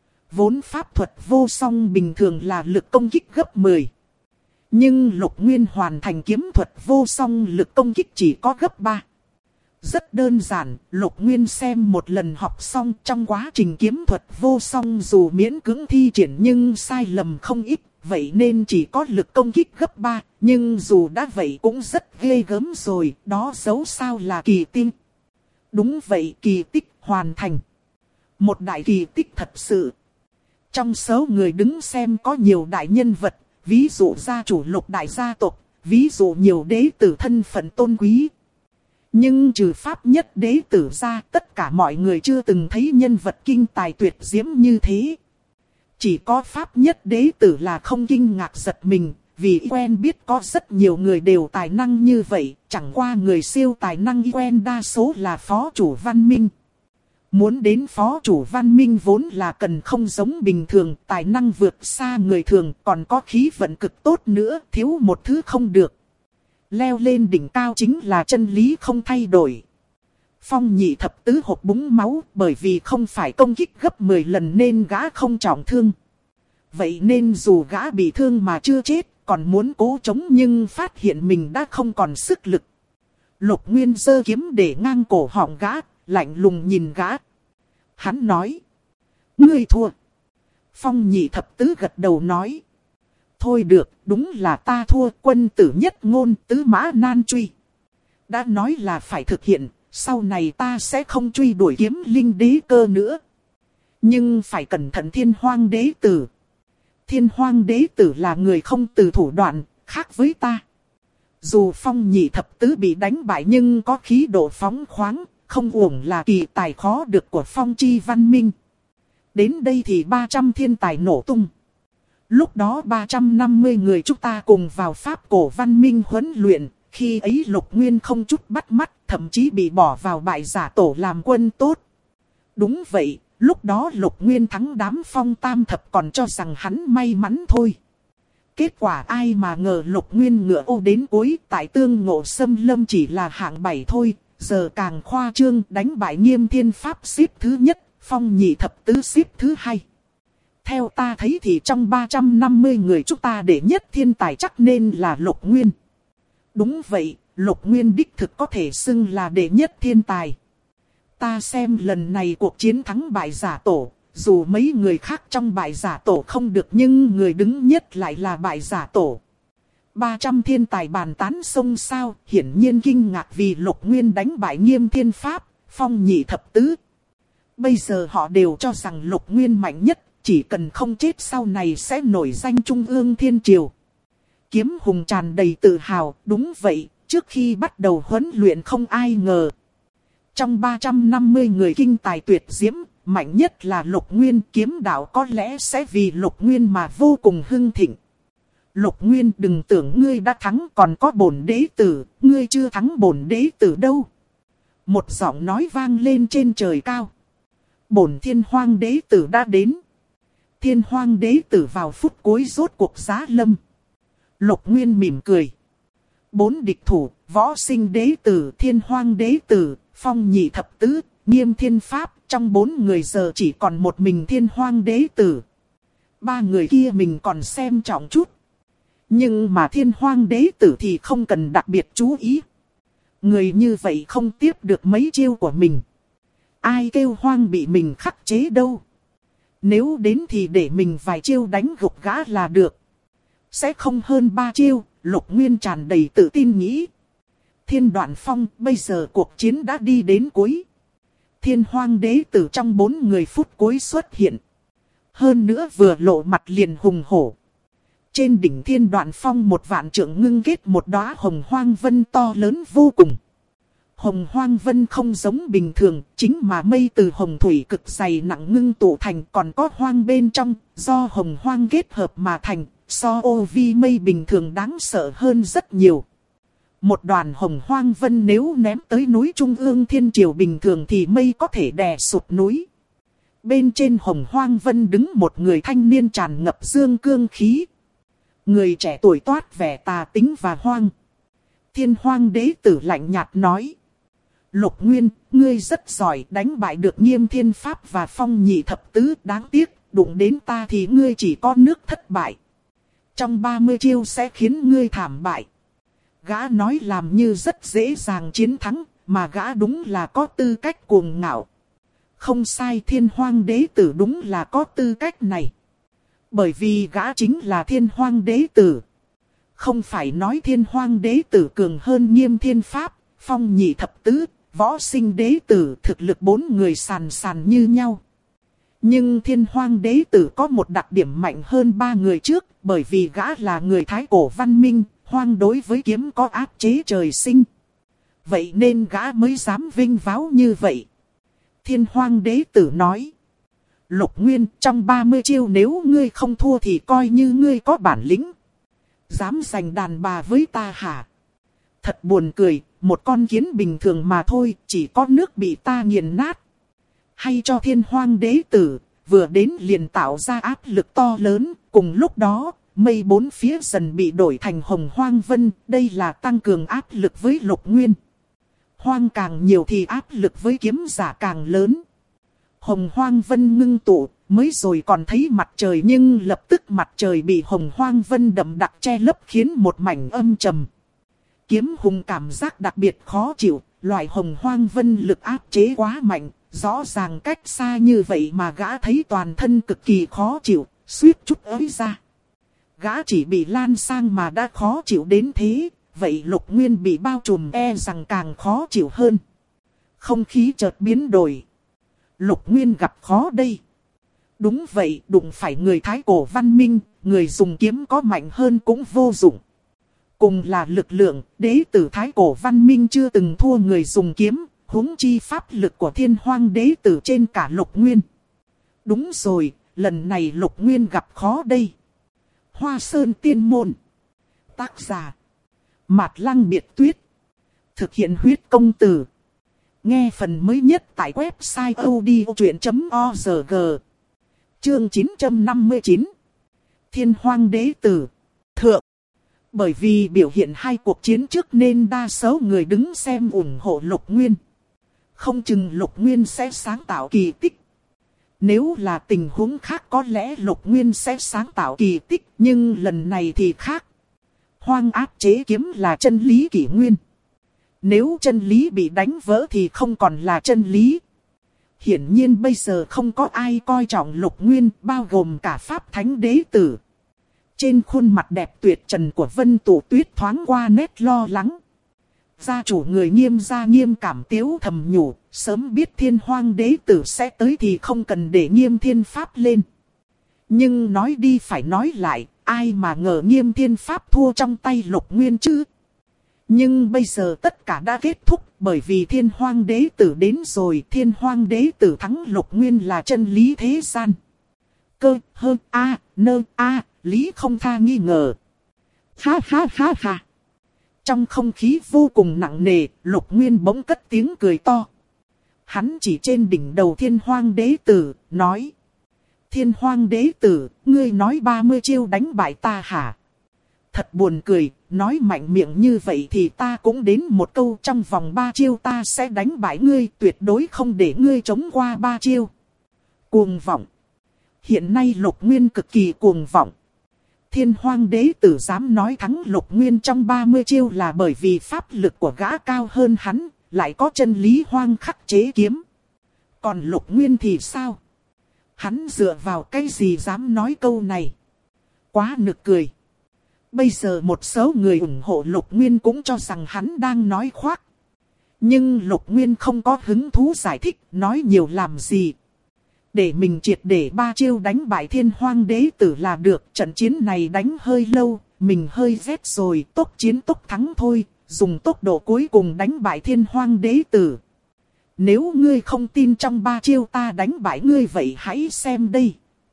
Vốn pháp thuật vô song bình thường là lực công kích gấp 10. Nhưng Lục Nguyên hoàn thành kiếm thuật vô song lực công kích chỉ có gấp 3. Rất đơn giản, Lục Nguyên xem một lần học xong trong quá trình kiếm thuật vô song dù miễn cưỡng thi triển nhưng sai lầm không ít, vậy nên chỉ có lực công kích gấp 3, nhưng dù đã vậy cũng rất ghê gớm rồi, đó dẫu sao là kỳ tích. Đúng vậy, kỳ tích hoàn thành. Một đại kỳ tích thật sự. Trong số người đứng xem có nhiều đại nhân vật, ví dụ gia chủ Lục đại gia tộc, ví dụ nhiều đế tử thân phận tôn quý. Nhưng trừ pháp nhất đế tử ra, tất cả mọi người chưa từng thấy nhân vật kinh tài tuyệt diễm như thế. Chỉ có pháp nhất đế tử là không kinh ngạc giật mình, vì quen biết có rất nhiều người đều tài năng như vậy, chẳng qua người siêu tài năng quen đa số là phó chủ Văn Minh. Muốn đến phó chủ Văn Minh vốn là cần không giống bình thường, tài năng vượt xa người thường, còn có khí vận cực tốt nữa, thiếu một thứ không được. Leo lên đỉnh cao chính là chân lý không thay đổi. Phong Nhị Thập Tứ hộc búng máu, bởi vì không phải công kích gấp 10 lần nên gã không trọng thương. Vậy nên dù gã bị thương mà chưa chết, còn muốn cố chống nhưng phát hiện mình đã không còn sức lực. Lục Nguyên giơ kiếm để ngang cổ họng gã, lạnh lùng nhìn gã. Hắn nói: "Ngươi thua." Phong Nhị Thập Tứ gật đầu nói: "Thôi được, đúng là ta thua, quân tử nhất ngôn, tứ mã nan truy. Đã nói là phải thực hiện, sau này ta sẽ không truy đuổi kiếm linh đế cơ nữa. Nhưng phải cẩn thận Thiên Hoang đế tử. Thiên Hoang đế tử là người không từ thủ đoạn, khác với ta." Dù Phong Nhị Thập Tứ bị đánh bại nhưng có khí độ phóng khoáng, không uổng là kỳ tài khó được của Phong Chi Văn Minh. Đến đây thì 300 thiên tài nổ tung. Lúc đó 350 người chúng ta cùng vào Pháp cổ Văn Minh huấn luyện, khi ấy Lục Nguyên không chút bắt mắt, thậm chí bị bỏ vào bại giả tổ làm quân tốt. Đúng vậy, lúc đó Lục Nguyên thắng đám Phong Tam Thập còn cho rằng hắn may mắn thôi. Kết quả ai mà ngờ Lục Nguyên ngựa ô đến cuối, tại Tương Ngộ Xâm Lâm chỉ là hạng 7 thôi, giờ càng khoa trương, đánh bại Nghiêm Thiên Pháp xếp thứ nhất, Phong Nhị Thập Tứ xếp thứ 2. Theo ta thấy thì trong 350 người chúng ta đệ nhất thiên tài chắc nên là Lục Nguyên. Đúng vậy, Lục Nguyên đích thực có thể xưng là đệ nhất thiên tài. Ta xem lần này cuộc chiến thắng bại giả tổ, dù mấy người khác trong bại giả tổ không được nhưng người đứng nhất lại là bại giả tổ. 300 thiên tài bàn tán xôn xao, hiển nhiên kinh ngạc vì Lục Nguyên đánh bại Nghiêm Thiên Pháp, Phong Nhị Thập Tứ. Bây giờ họ đều cho rằng Lục Nguyên mạnh nhất, chỉ cần không chết sau này sẽ nổi danh Trung ương Thiên Triều. Kiếm Hùng tràn đầy tự hào, đúng vậy, trước khi bắt đầu huấn luyện không ai ngờ. Trong 350 người kinh tài tuyệt diễm, mạnh nhất là Lục Nguyên, kiếm đạo có lẽ sẽ vì Lục Nguyên mà vô cùng hưng thịnh. Lục Nguyên, đừng tưởng ngươi đã thắng, còn có bổn đế tử, ngươi chưa thắng bổn đế tử đâu. Một giọng nói vang lên trên trời cao. Bổn Thiên Hoang đế tử đã đến. Thiên Hoang đế tử vào phút cuối rốt cuộc giá lâm. Lục Nguyên mỉm cười. 4 địch thủ, Võ Sinh đế tử, Thiên Hoang đế tử, Phong Nhị thập tứ, Nghiêm Thiên Pháp. Trong 4 người giờ chỉ còn một mình Thiên Hoang đế tử. 3 người kia mình còn xem trọng chút. Nhưng mà Thiên Hoang đế tử thì không cần đặc biệt chú ý. Người như vậy không tiếp được mấy chiêu của mình. Ai kêu Hoang bị mình khắc chế đâu. Nếu đến thì để mình vài chiêu đánh gục gã là được. Sẽ không hơn 3 chiêu, Lục Nguyên tràn đầy tự tin nghĩ. Thiên Đoạn Phong, bây giờ cuộc chiến đã đi đến cuối. Thiên Hoang đế tử trong 4 người phút cuối xuất hiện. Hơn nữa vừa lộ mặt liền hùng hổ. Trên đỉnh Thiên Đoạn Phong một vạn trượng ngưng kết một đóa hồng hoang vân to lớn vô cùng. Hồng hoang vân không giống bình thường, chính mà mây từ hồng thủy cực dày nặng ngưng tụ thành, còn có hoang bên trong, do hồng hoang kết hợp mà thành, so ô vi mây bình thường đáng sợ hơn rất nhiều. Một đoàn hồng hoang vân nếu ném tới núi Trung ương Thiên Triều bình thường thì mây có thể đè sụp núi. Bên trên hồng hoang vân đứng một người thanh niên tràn ngập dương cương khí. Người trẻ tuổi toát vẻ tà tính và hoang. Thiên Hoang đế tử lạnh nhạt nói. Lục Nguyên, ngươi rất giỏi, đánh bại được Nghiêm Thiên Pháp và Phong Nhị thập tứ, đáng tiếc, đụng đến ta thì ngươi chỉ có nước thất bại. Trong 30 chiêu sẽ khiến ngươi thảm bại. Gã nói làm như rất dễ dàng chiến thắng, mà gã đúng là có tư cách cuồng ngạo. Không sai, Thiên Hoang đế tử đúng là có tư cách này. Bởi vì gã chính là Thiên Hoang đế tử. Không phải nói Thiên Hoang đế tử cường hơn Nghiêm Thiên Pháp, Phong Nhị thập tứ, Võ Sinh đế tử, thực lực 4 người sàn sàn như nhau. Nhưng Thiên Hoang đế tử có một đặc điểm mạnh hơn 3 người trước, bởi vì gã là người Thái cổ văn minh, hoang đối với kiếm có áp chế trời sinh. Vậy nên gã mới dám vinh váo như vậy. Thiên Hoang đế tử nói. Lục Nguyên, trong 30 chiêu nếu ngươi không thua thì coi như ngươi có bản lĩnh. Dám giành đàn bà với ta hả? Thật buồn cười, một con kiến bình thường mà thôi, chỉ có nước bị ta nghiền nát. Hay cho Thiên Hoang đế tử, vừa đến liền tạo ra áp lực to lớn, cùng lúc đó, mây 4 phía dần bị đổi thành hồng hoang vân, đây là tăng cường áp lực với Lục Nguyên. Hoang càng nhiều thì áp lực với kiếm giả càng lớn. Hồng hoang vân ngưng tụ, mới rồi còn thấy mặt trời nhưng lập tức mặt trời bị hồng hoang vân đậm đặc che lấp khiến một mảnh âm trầm. Kiếm hùng cảm giác đặc biệt khó chịu, loại hồng hoang vân lực áp chế quá mạnh, rõ ràng cách xa như vậy mà gã thấy toàn thân cực kỳ khó chịu, suýt chút ới ra. Gã chỉ bị lan sang mà đã khó chịu đến thế, vậy Lục Nguyên bị bao trùm e rằng càng khó chịu hơn. Không khí chợt biến đổi. Lục Nguyên gặp khó đây. Đúng vậy, đụng phải người Thái cổ văn minh, người dùng kiếm có mạnh hơn cũng vô dụng. Cùng là lực lượng, đế tử Thái cổ văn minh chưa từng thua người dùng kiếm, huống chi pháp lực của Thiên Hoang đế tử trên cả Lục Nguyên. Đúng rồi, lần này Lục Nguyên gặp khó đây. Hoa Sơn Tiên Môn. Tác giả Mạt Lăng Biệt Tuyết. Thực hiện huyết công từ. Nghe phần mới nhất tại website odchuyện.org. Chương 959. Thiên Hoang đế tử. Thượng. Bởi vì biểu hiện 2 cuộc chiến trước nên đa số người đứng xem ủng hộ Lục Nguyên. Không chừng Lục Nguyên sẽ sáng tạo kỳ tích. Nếu là tình huống khác có lẽ Lục Nguyên sẽ sáng tạo kỳ tích, nhưng lần này thì khác. Hoang áp chế kiếm là chân lý kỷ nguyên. Nếu chân lý bị đánh vỡ thì không còn là chân lý. Hiển nhiên bây giờ không có ai coi trọng Lục Nguyên, bao gồm cả Pháp Thánh đế tử. Trên khuôn mặt đẹp tuyệt trần của Vân Tụ Tuyết thoáng qua nét lo lắng. Gia chủ người Nghiêm gia Nghiêm Cảm Tiếu thầm nhủ, sớm biết Thiên Hoang đế tử sẽ tới thì không cần để Nghiêm Thiên Pháp lên. Nhưng nói đi phải nói lại, ai mà ngờ Nghiêm Thiên Pháp thua trong tay Lục Nguyên chứ? Nhưng bây giờ tất cả đã kết thúc, bởi vì Thiên Hoang Đế Tử đến rồi. Thiên Hoang Đế Tử thắng Lục Nguyên là chân lý thế gian. Cơ, hơ, a, nơ, a, lý không tha nghi ngờ. Ha ha ha ha. Trong không khí vô cùng nặng nề, Lục Nguyên bỗng cất tiếng cười to. Hắn chỉ trên đỉnh đầu Thiên Hoang Đế Tử, nói. Thiên Hoang Đế Tử, ngươi nói 30 chiêu đánh bại ta hả? Thật buồn cười, nói mạnh miệng như vậy thì ta cũng đến một câu, trong vòng 3 chiêu ta sẽ đánh bại ngươi, tuyệt đối không để ngươi chống qua 3 chiêu. Cuồng vọng. Hiện nay Lục Nguyên cực kỳ cuồng vọng. Thiên Hoang Đế Tử dám nói thắng Lục Nguyên trong 30 chiêu là bởi vì pháp lực của gã cao hơn hắn, lại có chân lý hoang khắc chế kiếm. Còn Lục Nguyên thì sao? Hắn dựa vào cái gì dám nói câu này? Quá nực cười. Bây giờ một số người ủng hộ Lục Nguyên cũng cho rằng hắn đang nói khoác. Nhưng Lục Nguyên không có hứng thú giải thích, nói nhiều làm gì. Để mình triệt để 3 chiêu đánh bại Thiên Hoang Đế Tử là được. Trận chiến này đánh hơi lâu, mình hơi ghét rồi, tốc chiến tốc thắng thôi. Dùng tốc độ cuối cùng đánh bại Thiên Hoang Đế Tử. Nếu ngươi không tin trong 3 chiêu ta đánh bại ngươi vậy hãy xem đây.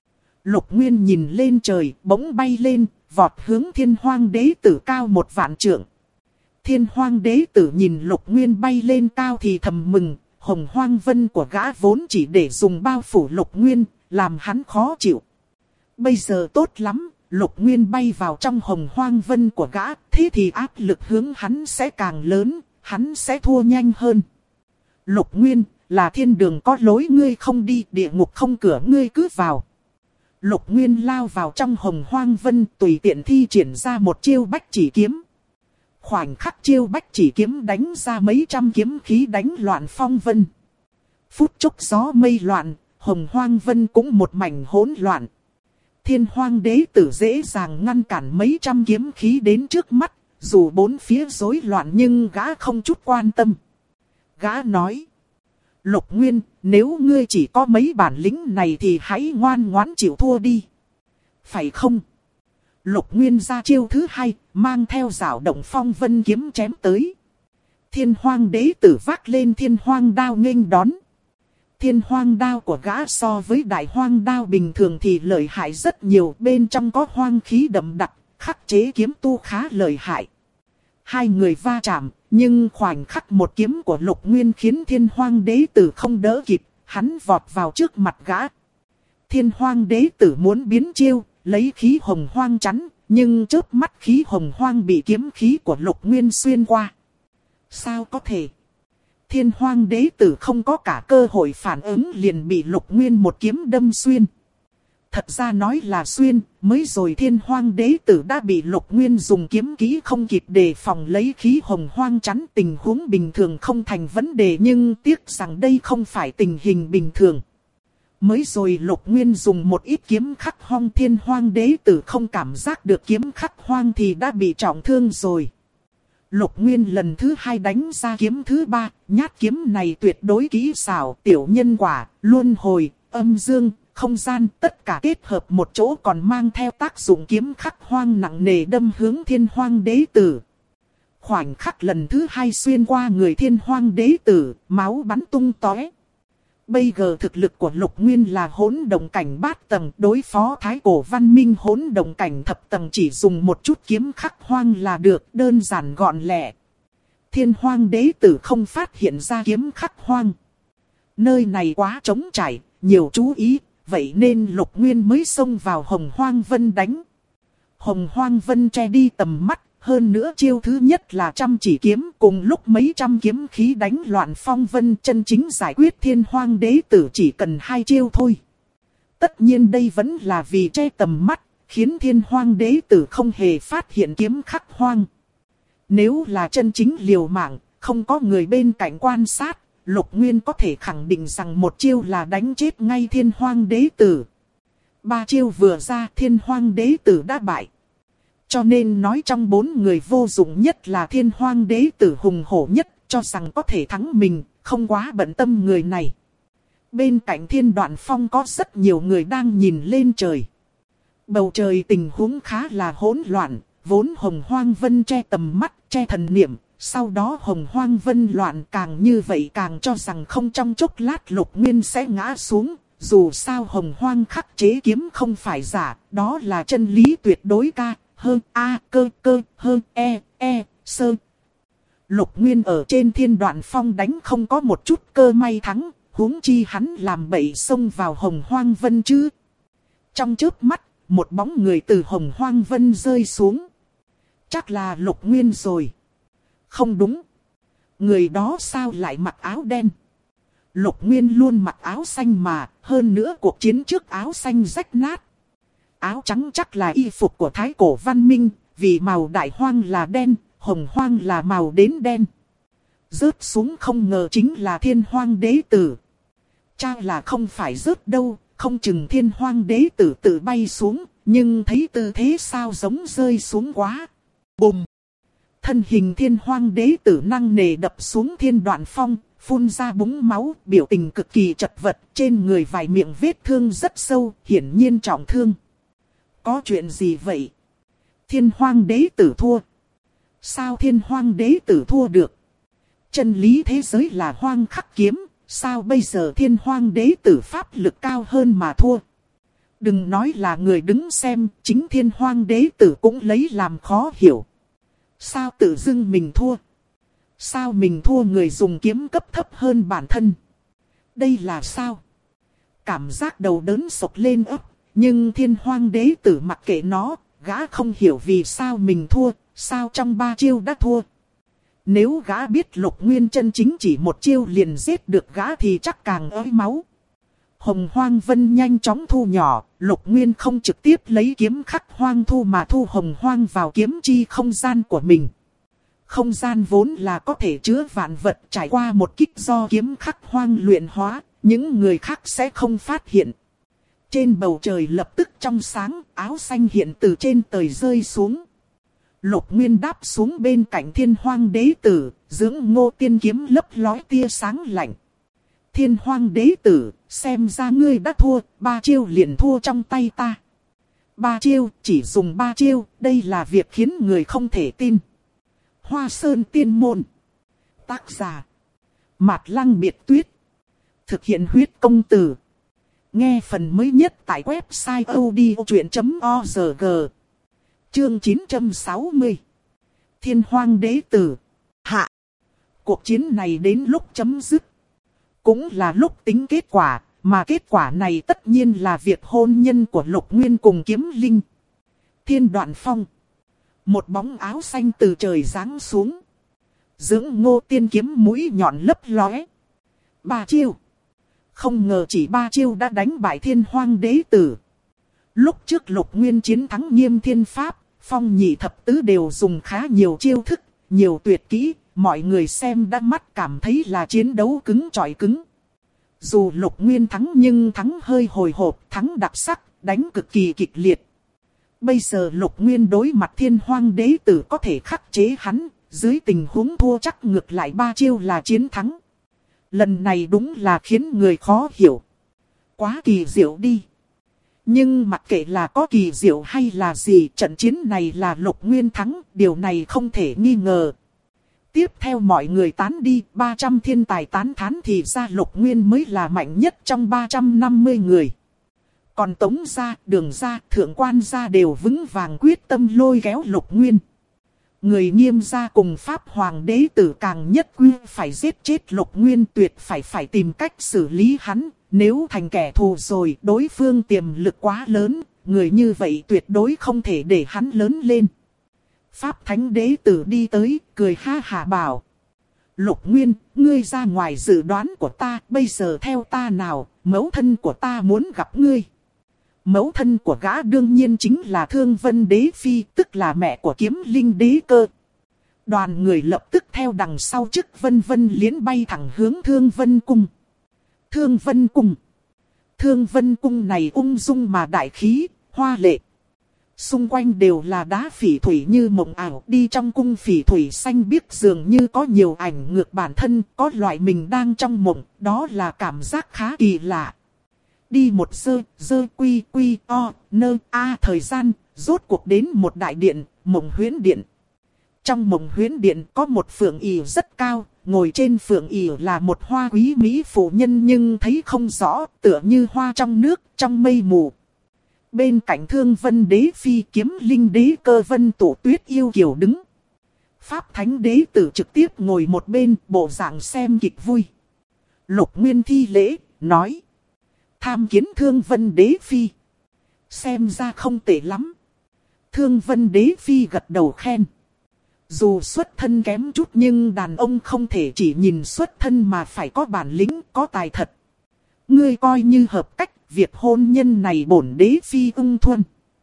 Lục Nguyên nhìn lên trời, bỗng bay lên, vọt hướng Thiên Hoang Đế Tử cao 1 vạn trượng. Thiên Hoang Đế Tử nhìn Lục Nguyên bay lên cao thì thầm mừng. Hồng Hoang Vân của gã vốn chỉ để dùng bao phủ Lục Nguyên, làm hắn khó chịu. Bây giờ tốt lắm, Lục Nguyên bay vào trong Hồng Hoang Vân của gã, thế thì áp lực hướng hắn sẽ càng lớn, hắn sẽ thua nhanh hơn. Lục Nguyên, là thiên đường có lối ngươi không đi, địa ngục không cửa ngươi cứ vào. Lục Nguyên lao vào trong Hồng Hoang Vân, tùy tiện thi triển ra một chiêu bách chỉ kiếm. Khoảnh khắc chiêu bách chỉ kiếm đánh ra mấy trăm kiếm khí đánh loạn phong vân. Phút chốc gió mây loạn, Hồng Hoang Vân cũng một mảnh hỗn loạn. Thiên Hoang Đế Tử dễ dàng ngăn cản mấy trăm kiếm khí đến trước mắt, dù bốn phía rối loạn nhưng gã không chút quan tâm. Gã nói, Lục Nguyên, nếu ngươi chỉ có mấy bản lĩnh này thì hãy ngoan ngoãn chịu thua đi. Phải không? Lục Nguyên ra chiêu thứ 2, mang theo dao động phong vân kiếm chém tới. Thiên Hoang Đế Tử vác lên Thiên Hoang đao nghênh đón. Thiên Hoang đao của gã so với Đại Hoang đao bình thường thì lợi hại rất nhiều, bên trong có hoang khí đậm đặc, khắc chế kiếm tu khá lợi hại. Hai người va chạm, nhưng khoảnh khắc một kiếm của Lục Nguyên khiến Thiên Hoang Đế Tử không đỡ kịp, hắn vọt vào trước mặt gã. Thiên Hoang Đế Tử muốn biến chiêu, lấy khí hồng hoang chắn, nhưng chớp mắt khí hồng hoang bị kiếm khí của Lục Nguyên xuyên qua. Sao có thể? Thiên Hoang Đế Tử không có cả cơ hội phản ứng liền bị Lục Nguyên một kiếm đâm xuyên. Thật ra nói là xuyên, mới rồi Thiên Hoang Đế Tử đã bị Lục Nguyên dùng kiếm kỹ không kịp đề phòng lấy khí hồng hoang chắn. Tình huống bình thường không thành vấn đề nhưng tiếc rằng đây không phải tình hình bình thường. Mới rồi Lục Nguyên dùng một ít kiếm khắc hoang, Thiên Hoang Đế Tử không cảm giác được kiếm khắc hoang thì đã bị trọng thương rồi. Lục Nguyên lần thứ 2 đánh ra kiếm thứ 3, nhát kiếm này tuyệt đối kỹ xảo, tiểu nhân quả, luân hồi, âm dương, không gian, tất cả kết hợp một chỗ còn mang theo tác dụng kiếm khắc hoang nặng nề đâm hướng Thiên Hoang Đế Tử. Khoảnh khắc lần thứ 2 xuyên qua người Thiên Hoang Đế Tử, máu bắn tung tóe. Bây giờ thực lực của Lục Nguyên là hỗn động cảnh 8 tầng, đối phó thái cổ văn minh hỗn động cảnh thập tầng chỉ dùng một chút kiếm khắc hoang là được, đơn giản gọn lẹ. Thiên Hoang Đế Tử không phát hiện ra kiếm khắc hoang. Nơi này quá trống trải, nhiều chú ý, vậy nên Lục Nguyên mới xông vào Hồng Hoang Vân đánh. Hồng Hoang Vân che đi tầm mắt. Hơn nữa chiêu thứ nhất là trăm chỉ kiếm, cùng lúc mấy trăm kiếm khí đánh loạn phong vân, chân chính giải quyết Thiên Hoang Đế Tử chỉ cần 2 chiêu thôi. Tất nhiên đây vẫn là vì che tầm mắt, khiến Thiên Hoang Đế Tử không hề phát hiện kiếm khắc hoang. Nếu là chân chính liều mạng, không có người bên cạnh quan sát, Lục Nguyên có thể khẳng định rằng một chiêu là đánh chết ngay Thiên Hoang Đế Tử. 3 chiêu vừa ra Thiên Hoang Đế Tử đã bại. Cho nên nói trong 4 người vô dụng nhất là Thiên Hoang Đế Tử hùng hổ nhất, cho rằng có thể thắng mình, không quá bận tâm người này. Bên cạnh Thiên Đoạn Phong có rất nhiều người đang nhìn lên trời. Bầu trời tình huống khá là hỗn loạn, Vốn Hồng Hoang Vân che tầm mắt, che thần niệm, sau đó Hồng Hoang Vân loạn càng như vậy càng cho rằng không trong chốc lát Lục Nguyên sẽ ngã xuống. Dù sao Hồng Hoang khắc chế kiếm không phải giả, đó là chân lý tuyệt đối ca, hơn a cơ cơ hơn sơ. Lục Nguyên ở trên Thiên Đoạn Phong đánh không có một chút cơ may thắng, huống chi hắn làm bậy xông vào Hồng Hoang Vân chứ. Trong chớp mắt, một bóng người từ Hồng Hoang Vân rơi xuống. Chắc là Lục Nguyên rồi. Không đúng. Người đó sao lại mặc áo đen? Lục Nguyên luôn mặc áo xanh mà, hơn nữa cuộc chiến trước áo xanh rách nát. Áo trắng chắc là y phục của Thái Cổ văn minh, vì màu Đại Hoang là đen, Hồng Hoang là màu đến đen. Rớt xuống không ngờ chính là Thiên Hoang đế tử. Cha là không phải rớt đâu, không chừng Thiên Hoang đế tử tự bay xuống, nhưng thấy tư thế sao giống rơi xuống quá. Bùm! Thân hình Thiên Hoang đế tử năng nề đập xuống Thiên Đoạn Phong, phun ra búng máu, biểu tình cực kỳ chật vật, trên người vài miệng vết thương rất sâu, hiển nhiên trọng thương. Có chuyện gì vậy? Thiên Hoang đế tử thua. Sao Thiên Hoang đế tử thua được? Chân lý thế giới là hoang khắc kiếm, sao bây giờ Thiên Hoang đế tử pháp lực cao hơn mà thua? Đừng nói là người đứng xem, chính Thiên Hoang đế tử cũng lấy làm khó hiểu. Sao tự dưng mình thua? Sao mình thua người dùng kiếm cấp thấp hơn bản thân? Đây là sao? Cảm giác đầu đớn sộc lên ấp, nhưng Thiên Hoang đế tử mặc kệ nó, gã không hiểu vì sao mình thua, sao trong 3 chiêu đã thua. Nếu gã biết Lục Nguyên chân chính chỉ một chiêu liền giết được gã thì chắc càng ới máu. Hồng Hoang Vân nhanh chóng thu nhỏ, Lục Nguyên không trực tiếp lấy kiếm khắc hoang thu mà thu Hồng Hoang vào kiếm chi không gian của mình. Không gian vốn là có thể chứa vạn vật, trải qua một kích do kiếm khắc hoang luyện hóa, những người khác sẽ không phát hiện. Trên bầu trời lập tức trong sáng, áo xanh hiện từ trên trời rơi xuống. Lục Nguyên đáp xuống bên cạnh Thiên Hoang đế tử, dưỡng Ngô Tiên kiếm lấp lói tia sáng lạnh. Thiên Hoang đế tử, xem ra ngươi đã thua, 3 chiêu liền thua trong tay ta. 3 chiêu, chỉ dùng 3 chiêu, đây là việc khiến người không thể tin. Hoa Sơn Tiên Môn. Tác giả Mạt Lăng Biệt Tuyết. Thực hiện huyết công từ. Nghe phần mới nhất tại website odchuyện.org. Chương 960. Thiên Hoang đế tử. Hạ. Cuộc chiến này đến lúc chấm dứt. Cũng là lúc tính kết quả, mà kết quả này tất nhiên là việc hôn nhân của Lục Nguyên cùng Kiếm Linh. Thiên Đoạn Phong. Một bóng áo xanh từ trời giáng xuống. Dưỡng Ngô Tiên kiếm mũi nhọn lấp lóe. 3 chiêu. Không ngờ chỉ 3 chiêu đã đánh bại Thiên Hoang đế tử. Lúc trước Lục Nguyên chiến thắng Nghiêm Thiên Pháp, Phong Nhị Thập Tứ đều dùng khá nhiều chiêu thức, nhiều tuyệt kỹ, mọi người xem đã mắt cảm thấy là chiến đấu cứng chọi cứng. Dù Lục Nguyên thắng nhưng thắng hơi hồi hộp, thắng đặc sắc, đánh cực kỳ kịch liệt. Bây giờ Lục Nguyên đối mặt Thiên Hoang đế tử có thể khắc chế hắn, dưới tình huống thua chắc ngược lại 3 chiêu là chiến thắng. Lần này đúng là khiến người khó hiểu. Quá kỳ diệu đi. Nhưng mặc kệ là có kỳ diệu hay là gì, trận chiến này là Lục Nguyên thắng, điều này không thể nghi ngờ. Tiếp theo mọi người tán đi, 300 thiên tài tán thán thì ra Lục Nguyên mới là mạnh nhất trong 350 người. Còn Tống gia, Đường gia, Thượng Quan gia đều vững vàng quyết tâm lôi kéo Lục Nguyên. Người Nghiêm gia cùng Pháp Hoàng đế tử càng nhất quyết phải giết chết Lục Nguyên, tuyệt phải tìm cách xử lý hắn. Nếu thành kẻ thù rồi, đối phương tiềm lực quá lớn, người như vậy tuyệt đối không thể để hắn lớn lên. Pháp Thánh đế tử đi tới, cười ha hả bảo. Lục Nguyên, ngươi ra ngoài dự đoán của ta, bây giờ theo ta nào, mẫu thân của ta muốn gặp ngươi. Mẫu thân của gã đương nhiên chính là Thương Vân Đế Phi, tức là mẹ của Kiếm Linh Đế Cơ. Đoàn người lập tức theo đằng sau chức Vân Vân Liễn bay thẳng hướng Thương Vân Cung. Thương Vân Cung. Thương Vân Cung này ung dung mà đại khí, hoa lệ. Xung quanh đều là đá phỉ thủy như mộng ảo, đi trong cung phỉ thủy xanh biếc dường như có nhiều ảnh ngược bản thân, có loại mình đang trong mộng, đó là cảm giác khá kỳ lạ. Đi một dơ quy o nơ a thời gian, rốt cuộc đến một đại điện, Mộng Huyễn Điện. Trong Mộng Huyễn Điện có một phượng ỷ rất cao, ngồi trên phượng ỷ là một hoa quý mỹ phụ nhân nhưng thấy không rõ, tựa như hoa trong nước, trong mây mù. Bên cạnh Thương Vân Đế Phi, Kiếm Linh Đế Cơ, Vân Tụ Tuyết yêu kiều đứng. Pháp Thánh Đế Tử trực tiếp ngồi một bên, bộ dạng xem kịch vui. Lục Nguyên thi lễ, nói: tham kiến Thương Vân Đế Phi. Xem ra không tệ lắm. Thương Vân Đế Phi gật đầu khen. Dù xuất thân kém chút nhưng đàn ông không thể chỉ nhìn xuất thân mà phải có bản lĩnh, có tài thật. Ngươi coi như hợp cách, việc hôn nhân này bổn Đế Phi ưng thuận.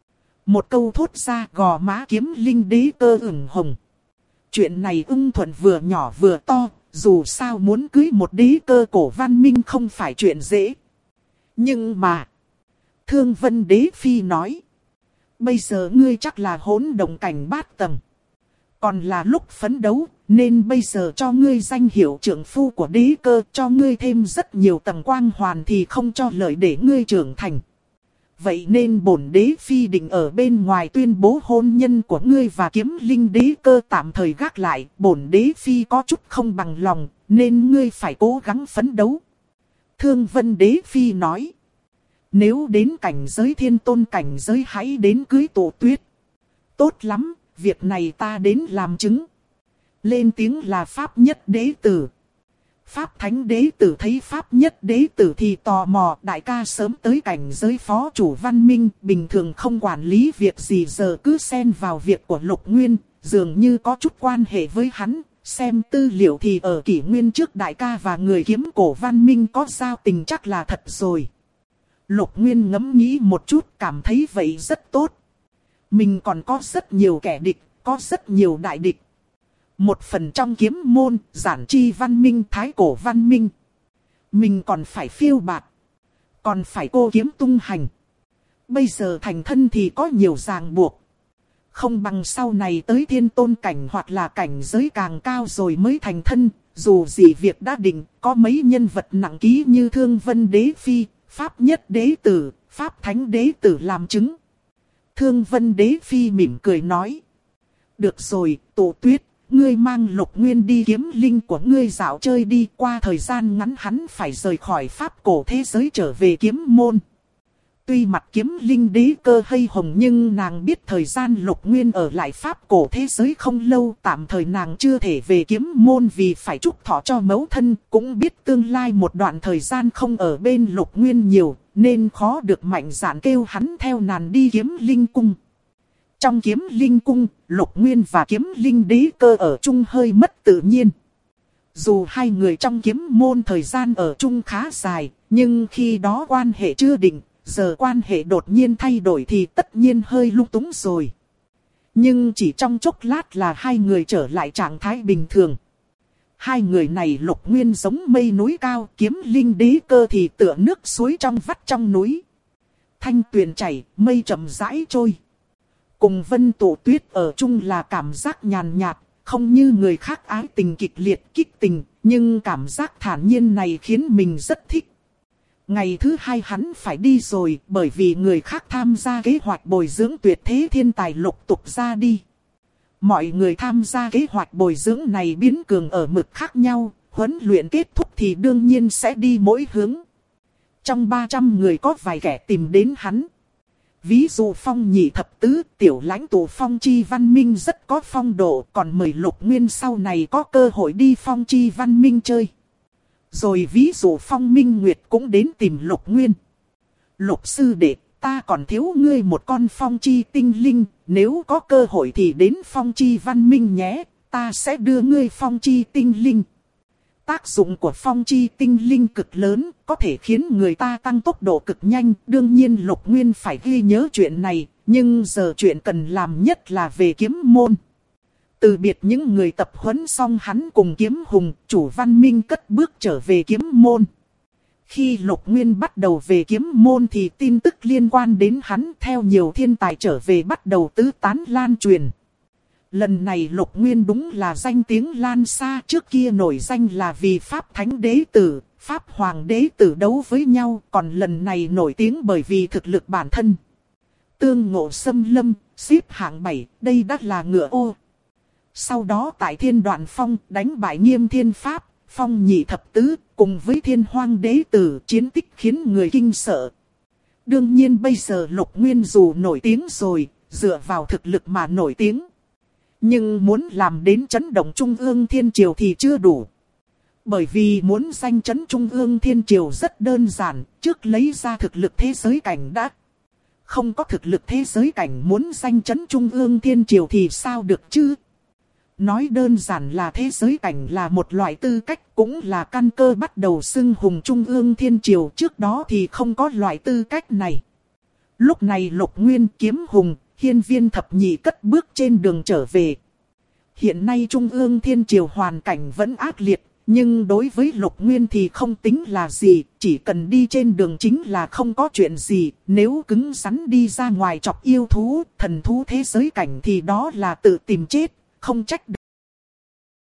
Một câu thốt ra, gò má Kiếm Linh Đế Cơ ửng hồng. Chuyện này ưng thuận vừa nhỏ vừa to, dù sao muốn cưới một đế cơ cổ văn minh không phải chuyện dễ. Nhưng mà, Thương Vân Đế Phi nói: bây giờ ngươi chắc là hỗn động cảnh bát tầng. Còn là lúc phấn đấu, nên bây giờ cho ngươi danh hiệu trưởng phu của đế cơ, cho ngươi thêm rất nhiều tầng quang hoàn thì không cho lợi để ngươi trưởng thành. Vậy nên bổn Đế Phi định ở bên ngoài tuyên bố hôn nhân của ngươi và Kiếm Linh Đế Cơ tạm thời gác lại. Bổn Đế Phi có chút không bằng lòng, nên ngươi phải cố gắng phấn đấu. Thương Vân Đế Phi nói: nếu đến cảnh giới thiên tôn cảnh giới hãy đến cưới Tụ Tuyết. Tốt lắm, việc này ta đến làm chứng. Lên tiếng là Pháp Nhất Đế Tử. Pháp Thánh Đế Tử thấy Pháp Nhất Đế Tử thì tò mò, đại ca sớm tới cảnh giới phó chủ văn minh, bình thường không quản lý việc gì giờ cứ xen vào việc của Lục Nguyên, dường như có chút quan hệ với hắn. Xem tư liệu thì ở kỷ nguyên trước đại ca và người kiếm cổ văn minh có giao tình chắc là thật rồi. Lục Nguyên ngẫm nghĩ một chút, cảm thấy vậy rất tốt. Mình còn có rất nhiều kẻ địch, có rất nhiều đại địch. Một phần trong kiếm môn, giản chi văn minh, thái cổ văn minh. Mình còn phải phiêu bạt, còn phải cô kiếm tung hành. Bây giờ thành thân thì có nhiều ràng buộc. Không bằng sau này tới thiên tôn cảnh hoặc là cảnh giới càng cao rồi mới thành thân. Dù gì việc đã định, có mấy nhân vật nặng ký như Thương Vân Đế Phi, Pháp Nhất Đế Tử, Pháp Thánh Đế Tử làm chứng. Thương Vân Đế Phi mỉm cười nói: được rồi, Tụ Tuyết, ngươi mang Lục Nguyên đi kiếm linh của ngươi dạo chơi đi. Qua thời gian ngắn hắn phải rời khỏi pháp cổ thế giới trở về kiếm môn. Tuy mặt Kiếm Linh Đế Cơ hay hồng nhưng nàng biết thời gian Lục Nguyên ở lại pháp cổ thế giới không lâu. Tạm thời nàng chưa thể về kiếm môn vì phải chúc thọ cho mẫu thân. Cũng biết tương lai một đoạn thời gian không ở bên Lục Nguyên nhiều, nên khó được mạnh dạn kêu hắn theo nàng đi kiếm linh cung. Trong kiếm linh cung, Lục Nguyên và Kiếm Linh Đế Cơ ở chung hơi mất tự nhiên. Dù hai người trong kiếm môn thời gian ở chung khá dài, nhưng khi đó quan hệ chưa định, giờ quan hệ đột nhiên thay đổi thì tất nhiên hơi lung túng rồi. Nhưng chỉ trong chốc lát là hai người trở lại trạng thái bình thường. Hai người này Lục Nguyên giống mây núi cao, Kiếm Linh Đế Cơ thì tựa nước suối trong vắt trong núi. Thanh tuyền chảy, mây chậm rãi trôi. Cùng Vân Tụ Tuyết ở chung là cảm giác nhàn nhạt, không như người khác ái tình kịch liệt kích tình, nhưng cảm giác thản nhiên này khiến mình rất thích. Ngày thứ hai hắn phải đi rồi, bởi vì người khác tham gia kế hoạch bồi dưỡng tuyệt thế thiên tài lục tục ra đi. Mọi người tham gia kế hoạch bồi dưỡng này biến cường ở mực khác nhau, huấn luyện kết thúc thì đương nhiên sẽ đi mỗi hướng. Trong 300 người có vài kẻ tìm đến hắn. Ví dụ Phong Nhị Thập Tứ, tiểu lãnh tụ Phong Chi Văn Minh rất có phong độ, còn mời Lục Nguyên sau này có cơ hội đi Phong Chi Văn Minh chơi. Rồi ví dụ Phong Minh Nguyệt cũng đến tìm Lục Nguyên. Lục sư đệ, ta còn thiếu ngươi một con Phong Chi tinh linh, nếu có cơ hội thì đến Phong Chi Văn Minh nhé, ta sẽ đưa ngươi Phong Chi tinh linh. Tác dụng của Phong Chi tinh linh cực lớn, có thể khiến người ta tăng tốc độ cực nhanh. Đương nhiên Lục Nguyên phải ghi nhớ chuyện này, nhưng giờ chuyện cần làm nhất là về kiếm môn. Từ biệt những người tập huấn xong hắn cùng Kiếm Hùng, chủ văn minh cất bước trở về kiếm môn. Khi Lục Nguyên bắt đầu về kiếm môn thì tin tức liên quan đến hắn theo nhiều thiên tài trở về bắt đầu tứ tán lan truyền. Lần này Lục Nguyên đúng là danh tiếng lan xa, trước kia nổi danh là vì Pháp Thánh Đế Tử, Pháp Hoàng Đế Tử đấu với nhau, còn lần này nổi tiếng bởi vì thực lực bản thân. tương ngộ xâm lâm, xếp hạng 7, đây đã là ngựa ô. Sau đó tại Thiên Đoạn Phong đánh bại Nghiêm Thiên Pháp, Phong Nhị Thập Tứ, cùng với Thiên Hoang Đế Tử, chiến tích khiến người kinh sợ. Đương nhiên bây giờ Lục Nguyên dù nổi tiếng rồi, dựa vào thực lực mà nổi tiếng. Nhưng muốn làm đến chấn động Trung ương Thiên Triều thì chưa đủ. Bởi vì muốn danh chấn Trung ương Thiên Triều rất đơn giản, trước lấy ra thực lực thế giới cảnh đã. Không có thực lực thế giới cảnh muốn danh chấn Trung ương Thiên Triều thì sao được chứ? Nói đơn giản là thế giới cảnh là một loại tư cách, cũng là căn cơ bắt đầu xưng hùng Trung ương Thiên Triều, trước đó thì không có loại tư cách này. Lúc này Lục Nguyên, Kiếm Hùng, Hiên Viên thập nhị cất bước trên đường trở về. Hiện nay Trung ương Thiên Triều hoàn cảnh vẫn ác liệt, nhưng đối với Lục Nguyên thì không tính là gì, chỉ cần đi trên đường chính là không có chuyện gì. Nếu cứng rắn đi ra ngoài chọc yêu thú, thần thú thế giới cảnh thì đó là tự tìm chết, không trách được.